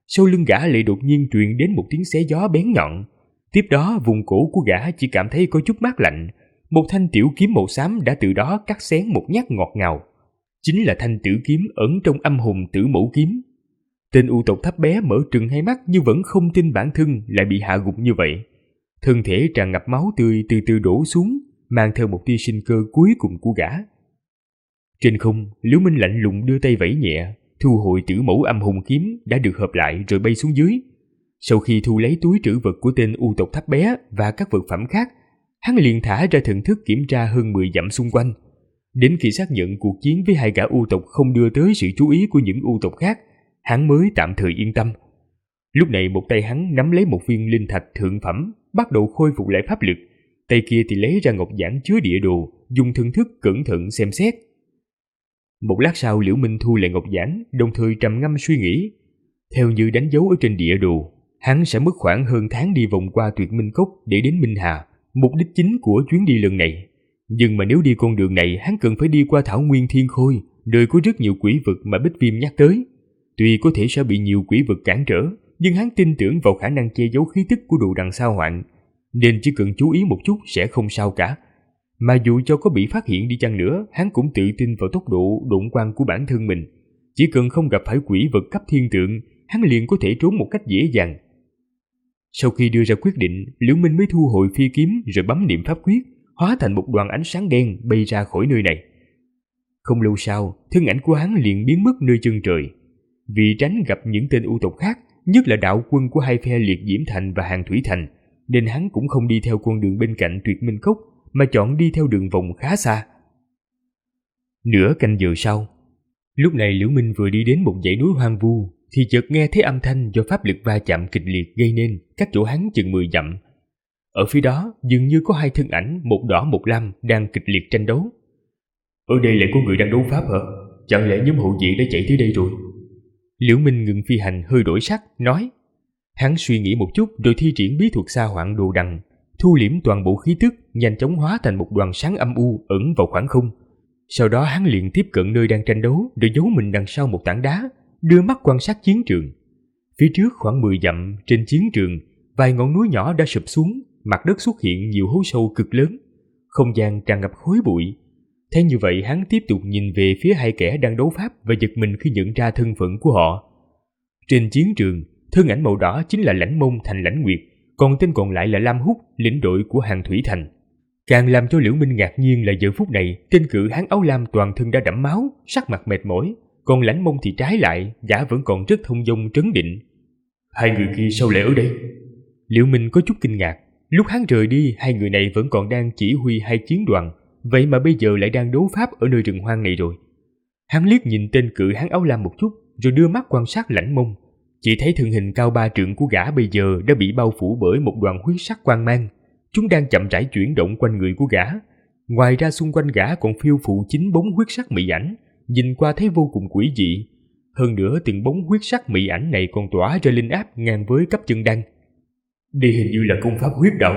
sau lưng gã lại đột nhiên truyền đến một tiếng xé gió bén nhọn. Tiếp đó vùng cổ của gã chỉ cảm thấy có chút mát lạnh. Một thanh tiểu kiếm màu xám đã từ đó cắt xén một nhát ngọt ngào. Chính là thanh tử kiếm ẩn trong âm hồn Tử Mẫu kiếm. Tên U tộc thấp bé mở trừng hai mắt nhưng vẫn không tin bản thân lại bị hạ gục như vậy. Thân thể tràn ngập máu tươi từ từ đổ xuống, mang theo một tia sinh cơ cuối cùng của gã. Trên không, Liễu Minh lạnh lùng đưa tay vẫy nhẹ, thu hồi Tử Mẫu âm hồn kiếm đã được hợp lại rồi bay xuống dưới. Sau khi thu lấy túi trữ vật của tên U tộc thấp bé và các vật phẩm khác, hắn liền thả ra thần thức kiểm tra hơn 10 dặm xung quanh. Đến khi xác nhận cuộc chiến với hai gã U tộc không đưa tới sự chú ý của những U tộc khác, hắn mới tạm thời yên tâm. Lúc này một tay hắn nắm lấy một viên linh thạch thượng phẩm, bắt đầu khôi phục lại pháp lực. Tay kia thì lấy ra ngọc giản chứa địa đồ, dùng thần thức cẩn thận xem xét. Một lát sau, Liễu Minh thu lại ngọc giản, đồng thời trầm ngâm suy nghĩ. Theo như đánh dấu ở trên địa đồ, hắn sẽ mất khoảng hơn tháng đi vòng qua Tuyệt Minh Cốc để đến Minh Hà, mục đích chính của chuyến đi lần này. Nhưng mà nếu đi con đường này, hắn cần phải đi qua Thảo Nguyên Thiên Khôi, nơi có rất nhiều quỷ vực mà Bích Viêm nhắc tới. Tuy có thể sẽ bị nhiều quỷ vực cản trở, nhưng hắn tin tưởng vào khả năng che giấu khí tức của đồ đằng sao hoạn, nên chỉ cần chú ý một chút sẽ không sao cả. Mà dù cho có bị phát hiện đi chăng nữa, hắn cũng tự tin vào tốc độ độn quang của bản thân mình. Chỉ cần không gặp phải quỷ vật cấp thiên tượng, hắn liền có thể trốn một cách dễ dàng. Sau khi đưa ra quyết định, Liễu Minh mới thu hồi phi kiếm rồi bấm niệm pháp quyết, hóa thành một đoàn ánh sáng đen bay ra khỏi nơi này. Không lâu sau, thân ảnh của hắn liền biến mất nơi chân trời. Vì tránh gặp những tên U tộc khác, nhất là đạo quân của hai phe Liệt Diễm Thành và Hàng Thủy Thành, nên hắn cũng không đi theo con đường bên cạnh Tuyệt Minh Cốc, mà chọn đi theo đường vòng khá xa. Nửa canh giờ sau, lúc này Liễu Minh vừa đi đến một dãy núi hoang vu, thì chợt nghe thấy âm thanh do pháp lực va chạm kịch liệt gây nên, cách chỗ hắn chừng 10 dặm. Ở phía đó dường như có hai thân ảnh, một đỏ một lam, đang kịch liệt tranh đấu. Ở đây lại có người đang đấu pháp hả? Chẳng lẽ nhóm hộ vệ đã chạy tới đây rồi? Liễu Minh ngừng phi hành hơi đổi sắc, nói. Hắn suy nghĩ một chút rồi thi triển bí thuật sa hoạn đồ đằng, thu liễm toàn bộ khí tức, nhanh chóng hóa thành một đoàn sáng âm u ẩn vào khoảng không. Sau đó hắn liền tiếp cận nơi đang tranh đấu, rồi giấu mình đằng sau một tảng đá, đưa mắt quan sát chiến trường. Phía trước khoảng 10 dặm, trên chiến trường, vài ngọn núi nhỏ đã sụp xuống, mặt đất xuất hiện nhiều hố sâu cực lớn, không gian tràn ngập khói bụi. Thế như vậy hắn tiếp tục nhìn về phía hai kẻ đang đấu pháp và giật mình khi nhận ra thân phận của họ. Trên chiến trường, thân ảnh màu đỏ chính là Lãnh Mông thành Lãnh Nguyệt, còn tên còn lại là Lam Húc, lĩnh đội của Hàng Thủy Thành. Càng làm cho Liễu Minh ngạc nhiên là giờ phút này, tên cự hán áo lam toàn thân đã đẫm máu, sắc mặt mệt mỏi, còn Lãnh Mông thì trái lại, gã vẫn còn rất thông dong trấn định. Hai người kia sao lại ở đây? Liễu Minh có chút kinh ngạc. Lúc hắn rời đi, hai người này vẫn còn đang chỉ huy hai chiến đoàn, vậy mà bây giờ lại đang đấu pháp ở nơi rừng hoang này rồi. Hắn liếc nhìn tên cự hán áo lam một chút, rồi đưa mắt quan sát Lãnh Mông. Chỉ thấy thân hình cao 3 trượng của gã bây giờ đã bị bao phủ bởi một đoàn huyết sắc quang mang. Chúng đang chậm rãi chuyển động quanh người của gã. Ngoài ra xung quanh gã còn phiêu phù 9 bóng huyết sắc mỹ ảnh, nhìn qua thấy vô cùng quỷ dị. Hơn nữa từng bóng huyết sắc mỹ ảnh này còn tỏa ra linh áp ngang với cấp chân đăng. Đây hình như là công pháp huyết đạo.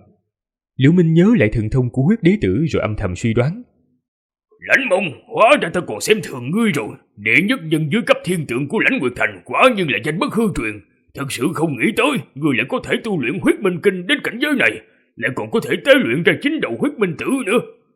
Liễu Minh nhớ lại thần thông của huyết đế tử rồi âm thầm suy đoán.
Lãnh Mông, hóa ra ta còn xem thường ngươi rồi. Đệ nhất nhân dưới cấp thiên tượng của Lãnh Nguyệt Thành quả nhiên là danh bất hư truyền. Thật sự không nghĩ tới ngươi lại có thể tu luyện huyết minh kinh đến cảnh giới này, lại còn có thể tế luyện ra 9 đầu huyết minh tử nữa.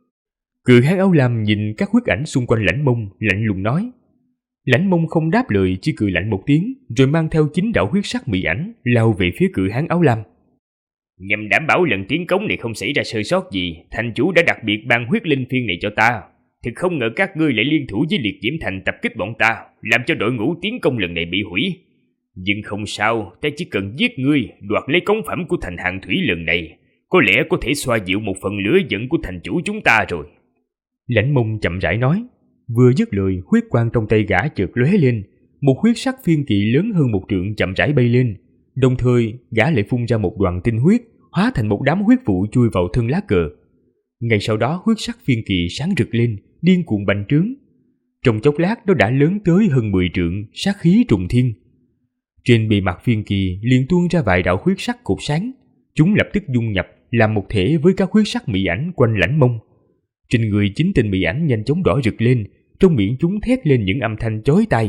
Cự hán áo lam nhìn các huyết ảnh xung quanh Lãnh Mông, lạnh lùng nói. Lãnh Mông không đáp lời, chỉ cười lạnh một tiếng, rồi mang theo 9 đạo huyết sắc mỹ ảnh lao về phía cự hán áo lam.
Nhằm đảm bảo lần tiến công này không xảy ra sơ sót gì, thành chủ đã đặc biệt ban huyết linh phiên này cho ta. Thực không ngờ các ngươi lại liên thủ với Liệt Diễm Thành tập kích bọn ta, làm cho đội ngũ tiến công lần này bị hủy. Nhưng không sao, ta chỉ cần giết ngươi, đoạt lấy cống phẩm của thành Hàng Thủy lần này, có lẽ có thể xoa dịu một phần lửa giận của thành chủ chúng ta rồi.
Lãnh Mông chậm rãi nói. Vừa dứt lời, huyết quang trong tay gã chợt lóe lên, một huyết sắc phiên kỵ lớn hơn 1 trượng chậm rãi bay lên. Đồng thời, gã lại phun ra một đoàn tinh huyết, hóa thành một đám huyết vụ chui vào thân lá cờ. Ngay sau đó, huyết sắc phiên kỵ sáng rực lên, điên cuồng bành trướng. Trong chốc lát, nó đã lớn tới hơn 10 trượng, sát khí trùng thiên. Trên bề mặt phiên kỵ liền tuôn ra vài đạo huyết sắc cột sáng, chúng lập tức dung nhập làm một thể với các huyết sắc mỹ ảnh quanh Lãnh Mông. Trên người 9 tên mỹ ảnh nhanh chóng đỏ rực lên, trong miệng chúng thét lên những âm thanh chói tai.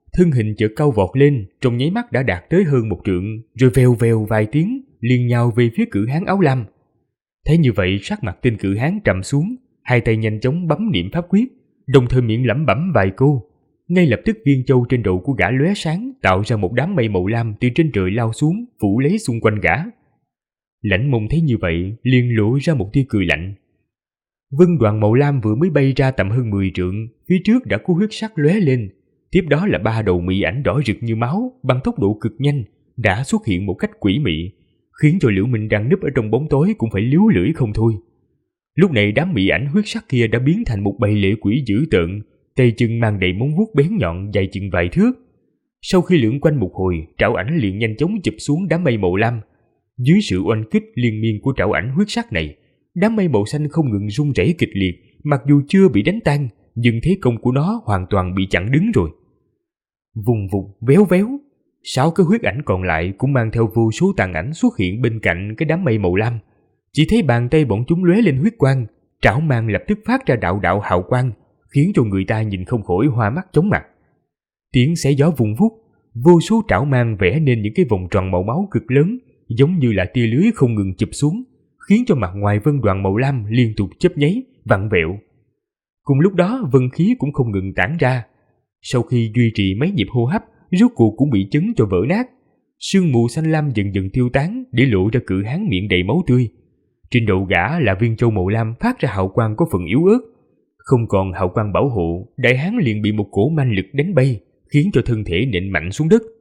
thân hình chợt cao vọt lên, trong nháy mắt đã đạt tới hơn 1 trượng, rồi vèo vèo vài tiếng liền nhào về phía cự hán áo lam. Thấy như vậy, sắc mặt tên cự hán trầm xuống, hai tay nhanh chóng bấm niệm pháp quyết, đồng thời miệng lẩm bẩm vài câu. Ngay lập tức viên châu trên đầu của gã lóe sáng, tạo ra một đám mây màu lam từ trên trời lao xuống, phủ lấy xung quanh gã. Lãnh Mông thấy như vậy, liền lộ ra một tia cười lạnh. Vân đoàn màu lam vừa mới bay ra tầm hơn 10 trượng, phía trước đã có huyết sắc lóe lên. Tiếp đó là 3 đầu mị ảnh đỏ rực như máu, bằng tốc độ cực nhanh, đã xuất hiện một cách quỷ mị, khiến cho Liễu Minh đang núp ở trong bóng tối cũng phải líu lưỡi không thôi. Lúc này đám mị ảnh huyết sắc kia đã biến thành một bầy lệ quỷ dữ tợn, tay chân mang đầy móng vuốt bén nhọn dài chừng vài thước. Sau khi lượn quanh một hồi, trảo ảnh liền nhanh chóng chụp xuống đám mây màu lam. Dưới sự oanh kích liên miên của trảo ảnh huyết sắc này, đám mây màu xanh không ngừng rung rẩy kịch liệt, mặc dù chưa bị đánh tan, nhưng thế công của nó hoàn toàn bị chặn đứng rồi. Vùng vụt véo véo, 6 cái huyết ảnh còn lại cũng mang theo vô số tàn ảnh xuất hiện bên cạnh cái đám mây màu lam. Chỉ thấy bàn tay bọn chúng lóe lên huyết quang, trảo mang lập tức phát ra đạo đạo hào quang, khiến cho người ta nhìn không khỏi hoa mắt chóng mặt. Tiếng xé gió vung vút, vô số trảo mang vẽ nên những cái vòng tròn màu máu cực lớn, giống như là tia lưới không ngừng chụp xuống, khiến cho mặt ngoài vân đoàn màu lam liên tục chớp nháy, vặn vẹo. Cùng lúc đó vân khí cũng không ngừng tản ra. Sau khi duy trì mấy nhịp hô hấp, rốt cuộc cũng bị chấn cho vỡ nát. Sương mù xanh lam dần dần tiêu tán, để lộ ra cự hán miệng đầy máu tươi. Trên đầu gã là viên châu màu lam phát ra hào quang có phần yếu ớt. Không còn hào quang bảo hộ, đại hán liền bị một cổ manh lực đánh bay, khiến cho thân thể nện mạnh xuống đất.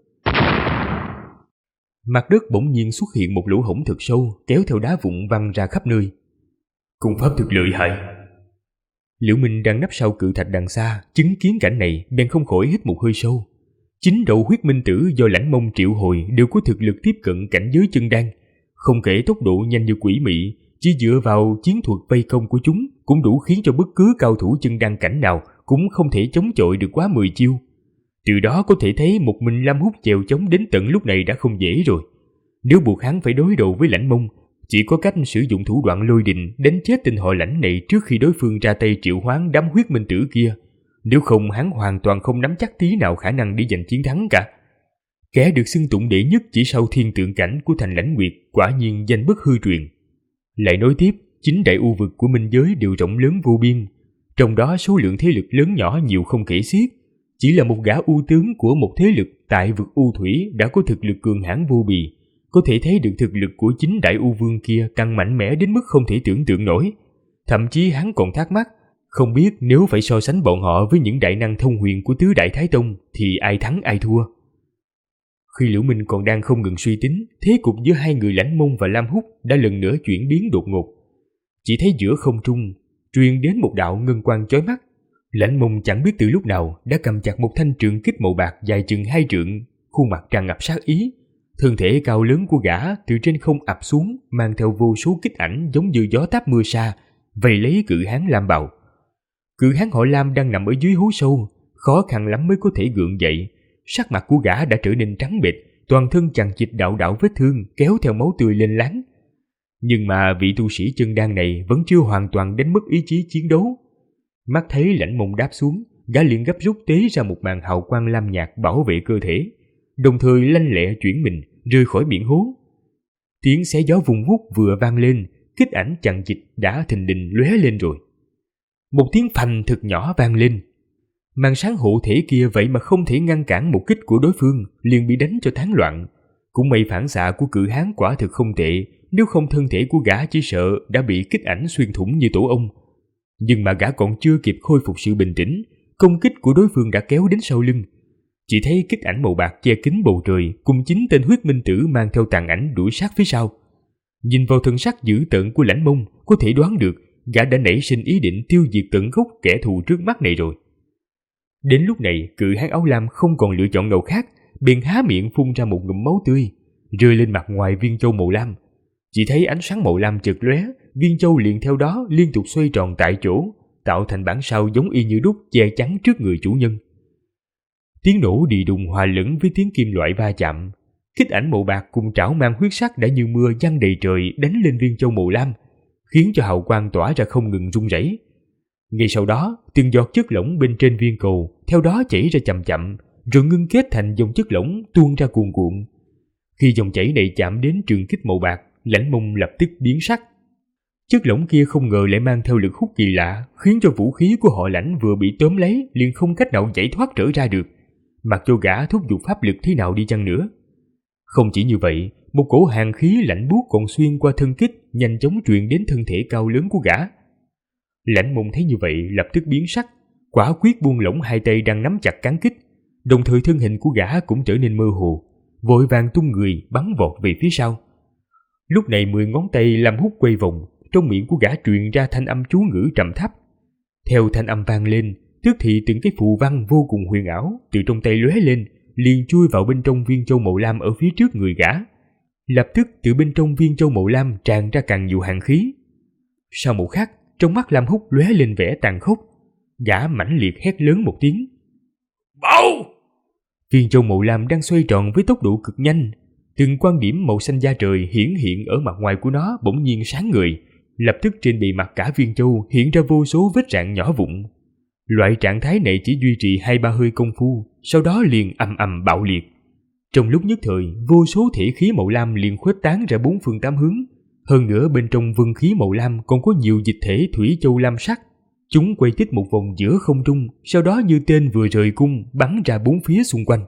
Mặt đất bỗng nhiên xuất hiện một lỗ hổng thật sâu, kéo theo đá vụn văng ra khắp nơi.
Cung pháp thực lợi hại.
Liễu Minh đang nấp sau cự thạch đằng xa, chứng kiến cảnh này bèn không khỏi hít một hơi sâu. 9 đầu huyết minh tử do Lãnh Mông triệu hồi đều có thực lực tiếp cận cảnh giới chân đan, không kể tốc độ nhanh như quỷ mị, chỉ dựa vào chiến thuật vây công của chúng cũng đủ khiến cho bất cứ cao thủ chân đan cảnh nào cũng không thể chống chọi được quá 10 chiêu. Từ đó có thể thấy một mình Lam Húc chèo chống đến tận lúc này đã không dễ rồi. Nếu buộc hắn phải đối đầu với Lãnh Mông, chỉ có cách sử dụng thủ đoạn lôi đình đánh chết tên họ Lãnh này trước khi đối phương ra tay triệu hoán đám huyết minh tử kia. Nếu không, hắn hoàn toàn không nắm chắc tí nào khả năng để giành chiến thắng cả. Kẻ được xưng tụng đệ nhất chỉ sau thiên tượng cảnh của thành Lãnh Nguyệt quả nhiên danh bất hư truyền. Lại nói tiếp, 9 đại u vực của minh giới đều rộng lớn vô biên, trong đó số lượng thế lực lớn nhỏ nhiều không kể xiết. Chỉ là một gã u tướng của một thế lực tại vực u thủy đã có thực lực cường hãn vô bì, có thể thấy được thực lực của 9 đại u vương kia càng mạnh mẽ đến mức không thể tưởng tượng nổi. Thậm chí hắn còn thắc mắc, không biết nếu phải so sánh bọn họ với những đại năng thông huyền của tứ đại Thái Tông thì ai thắng ai thua. Khi Liễu Minh còn đang không ngừng suy tính, thế cục giữa hai người Lãnh Mông và Lam Húc đã lần nữa chuyển biến đột ngột. Chỉ thấy giữa không trung truyền đến một đạo ngân quang chói mắt. Lãnh Mông chẳng biết từ lúc nào đã cầm chặt một thanh trường kích màu bạc dài chừng 2 trượng, khuôn mặt tràn ngập sát ý. Thân thể cao lớn của gã từ trên không ập xuống, mang theo vô số kích ảnh giống như gió táp mưa sa, vây lấy cự hán Lam bào. Cự hán họ Lam đang nằm ở dưới hố sâu, khó khăn lắm mới có thể gượng dậy. Sắc mặt của gã đã trở nên trắng bệch, toàn thân chằng chịt đạo đạo vết thương kéo theo máu tươi lên láng. Nhưng mà vị tu sĩ chân đan này vẫn chưa hoàn toàn đánh mất ý chí chiến đấu. Mắt thấy Lãnh Mông đáp xuống, gã liền gấp rút tế ra một màn hào quang lam nhạt bảo vệ cơ thể, đồng thời lanh lẹ chuyển mình rơi khỏi miệng hố. Tiếng xé gió vùng vút vừa vang lên, kích ảnh chằng chịt đã thình lình lóe lên rồi. Một tiếng phành thật nhỏ vang lên. Màn sáng hộ thể kia vậy mà không thể ngăn cản một kích của đối phương, liền bị đánh cho tán loạn. Cũng may phản xạ của cự hán quả thực không tệ, nếu không thân thể của gã chỉ sợ đã bị kích ảnh xuyên thủng như tổ ong. Nhưng mà gã còn chưa kịp khôi phục sự bình tĩnh, công kích của đối phương đã kéo đến sau lưng. Chỉ thấy kích ảnh màu bạc che kín bầu trời cùng 9 tên huyết minh tử mang theo tàn ảnh đuổi sát phía sau. Nhìn vào thân sắc dữ tợn của Lãnh Mông, có thể đoán được gã đã nảy sinh ý định tiêu diệt tận gốc kẻ thù trước mắt này rồi. Đến lúc này, cự hán áo lam không còn lựa chọn nào khác, bèn há miệng phun ra một ngụm máu tươi, rơi lên mặt ngoài viên châu màu lam. Chỉ thấy ánh sáng màu lam chợt lóe, viên châu liền theo đó liên tục xoay tròn tại chỗ, tạo thành bản sao giống y như đúc che chắn trước người chủ nhân. Tiếng nổ đì đùng hòa lẫn với tiếng kim loại va chạm, kích ảnh màu bạc cùng trảo mang huyết sắc đã như mưa giăng đầy trời đánh lên viên châu màu lam, khiến cho hào quang tỏa ra không ngừng rung rẩy. Ngay sau đó, từng giọt chất lỏng bên trên viên cầu theo đó chảy ra chậm chậm, rồi ngưng kết thành dòng chất lỏng tuôn ra cuồn cuộn. Khi dòng chảy này chạm đến trường kích màu bạc, Lãnh Mông lập tức biến sắc. Chất lỏng kia không ngờ lại mang theo lực hút kỳ lạ, khiến cho vũ khí của họ Lãnh vừa bị tóm lấy liền không cách nào giải thoát trở ra được, mặc cho gã thúc giục pháp lực thế nào đi chăng nữa. Không chỉ như vậy, một cổ hàn khí lạnh buốt còn xuyên qua thân kích, nhanh chóng truyền đến thân thể cao lớn của gã. Lãnh Mông thấy như vậy lập tức biến sắc, quả quyết buông lỏng hai tay đang nắm chặt cán kích, đồng thời thân hình của gã cũng trở nên mơ hồ, vội vàng tung người bắn vọt về phía sau. Lúc này 10 ngón tay làm hút quay vòng, trong miệng của gã truyền ra thanh âm chú ngữ trầm thấp. Theo thanh âm vang lên, tức thì từng cái phù văn vô cùng huyền ảo từ trong tay lóe lên, liền chui vào bên trong viên châu màu lam ở phía trước người gã. Lập tức từ bên trong viên châu màu lam tràn ra càng nhiều hàn khí. Sau một khắc, trong mắt Lam Húc lóe lên vẻ tàn khốc, gã mãnh liệt hét lớn một tiếng.
Bảo!
Viên châu màu lam đang xoay tròn với tốc độ cực nhanh, từng quan điểm màu xanh da trời hiển hiện ở mặt ngoài của nó bỗng nhiên sáng ngời, lập tức trên bề mặt cả viên châu hiện ra vô số vết rạn nhỏ vụn. Loại trạng thái này chỉ duy trì 2-3 hơi công phu, sau đó liền ầm ầm bạo liệt. Trong lúc nhất thời, vô số thể khí màu lam liền khuếch tán ra 4 phương 8 hướng. Hơn nữa bên trong vân khí màu lam còn có nhiều dịch thể thủy châu lam sắc. Chúng quay tít một vòng giữa không trung, sau đó như tên vừa rời cung bắn ra 4 phía xung quanh.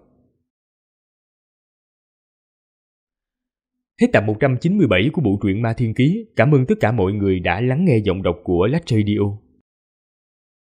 Hết tập 197 của bộ truyện Ma Thiên Ký. Cảm ơn tất cả mọi người đã lắng nghe giọng đọc của Lách Radio.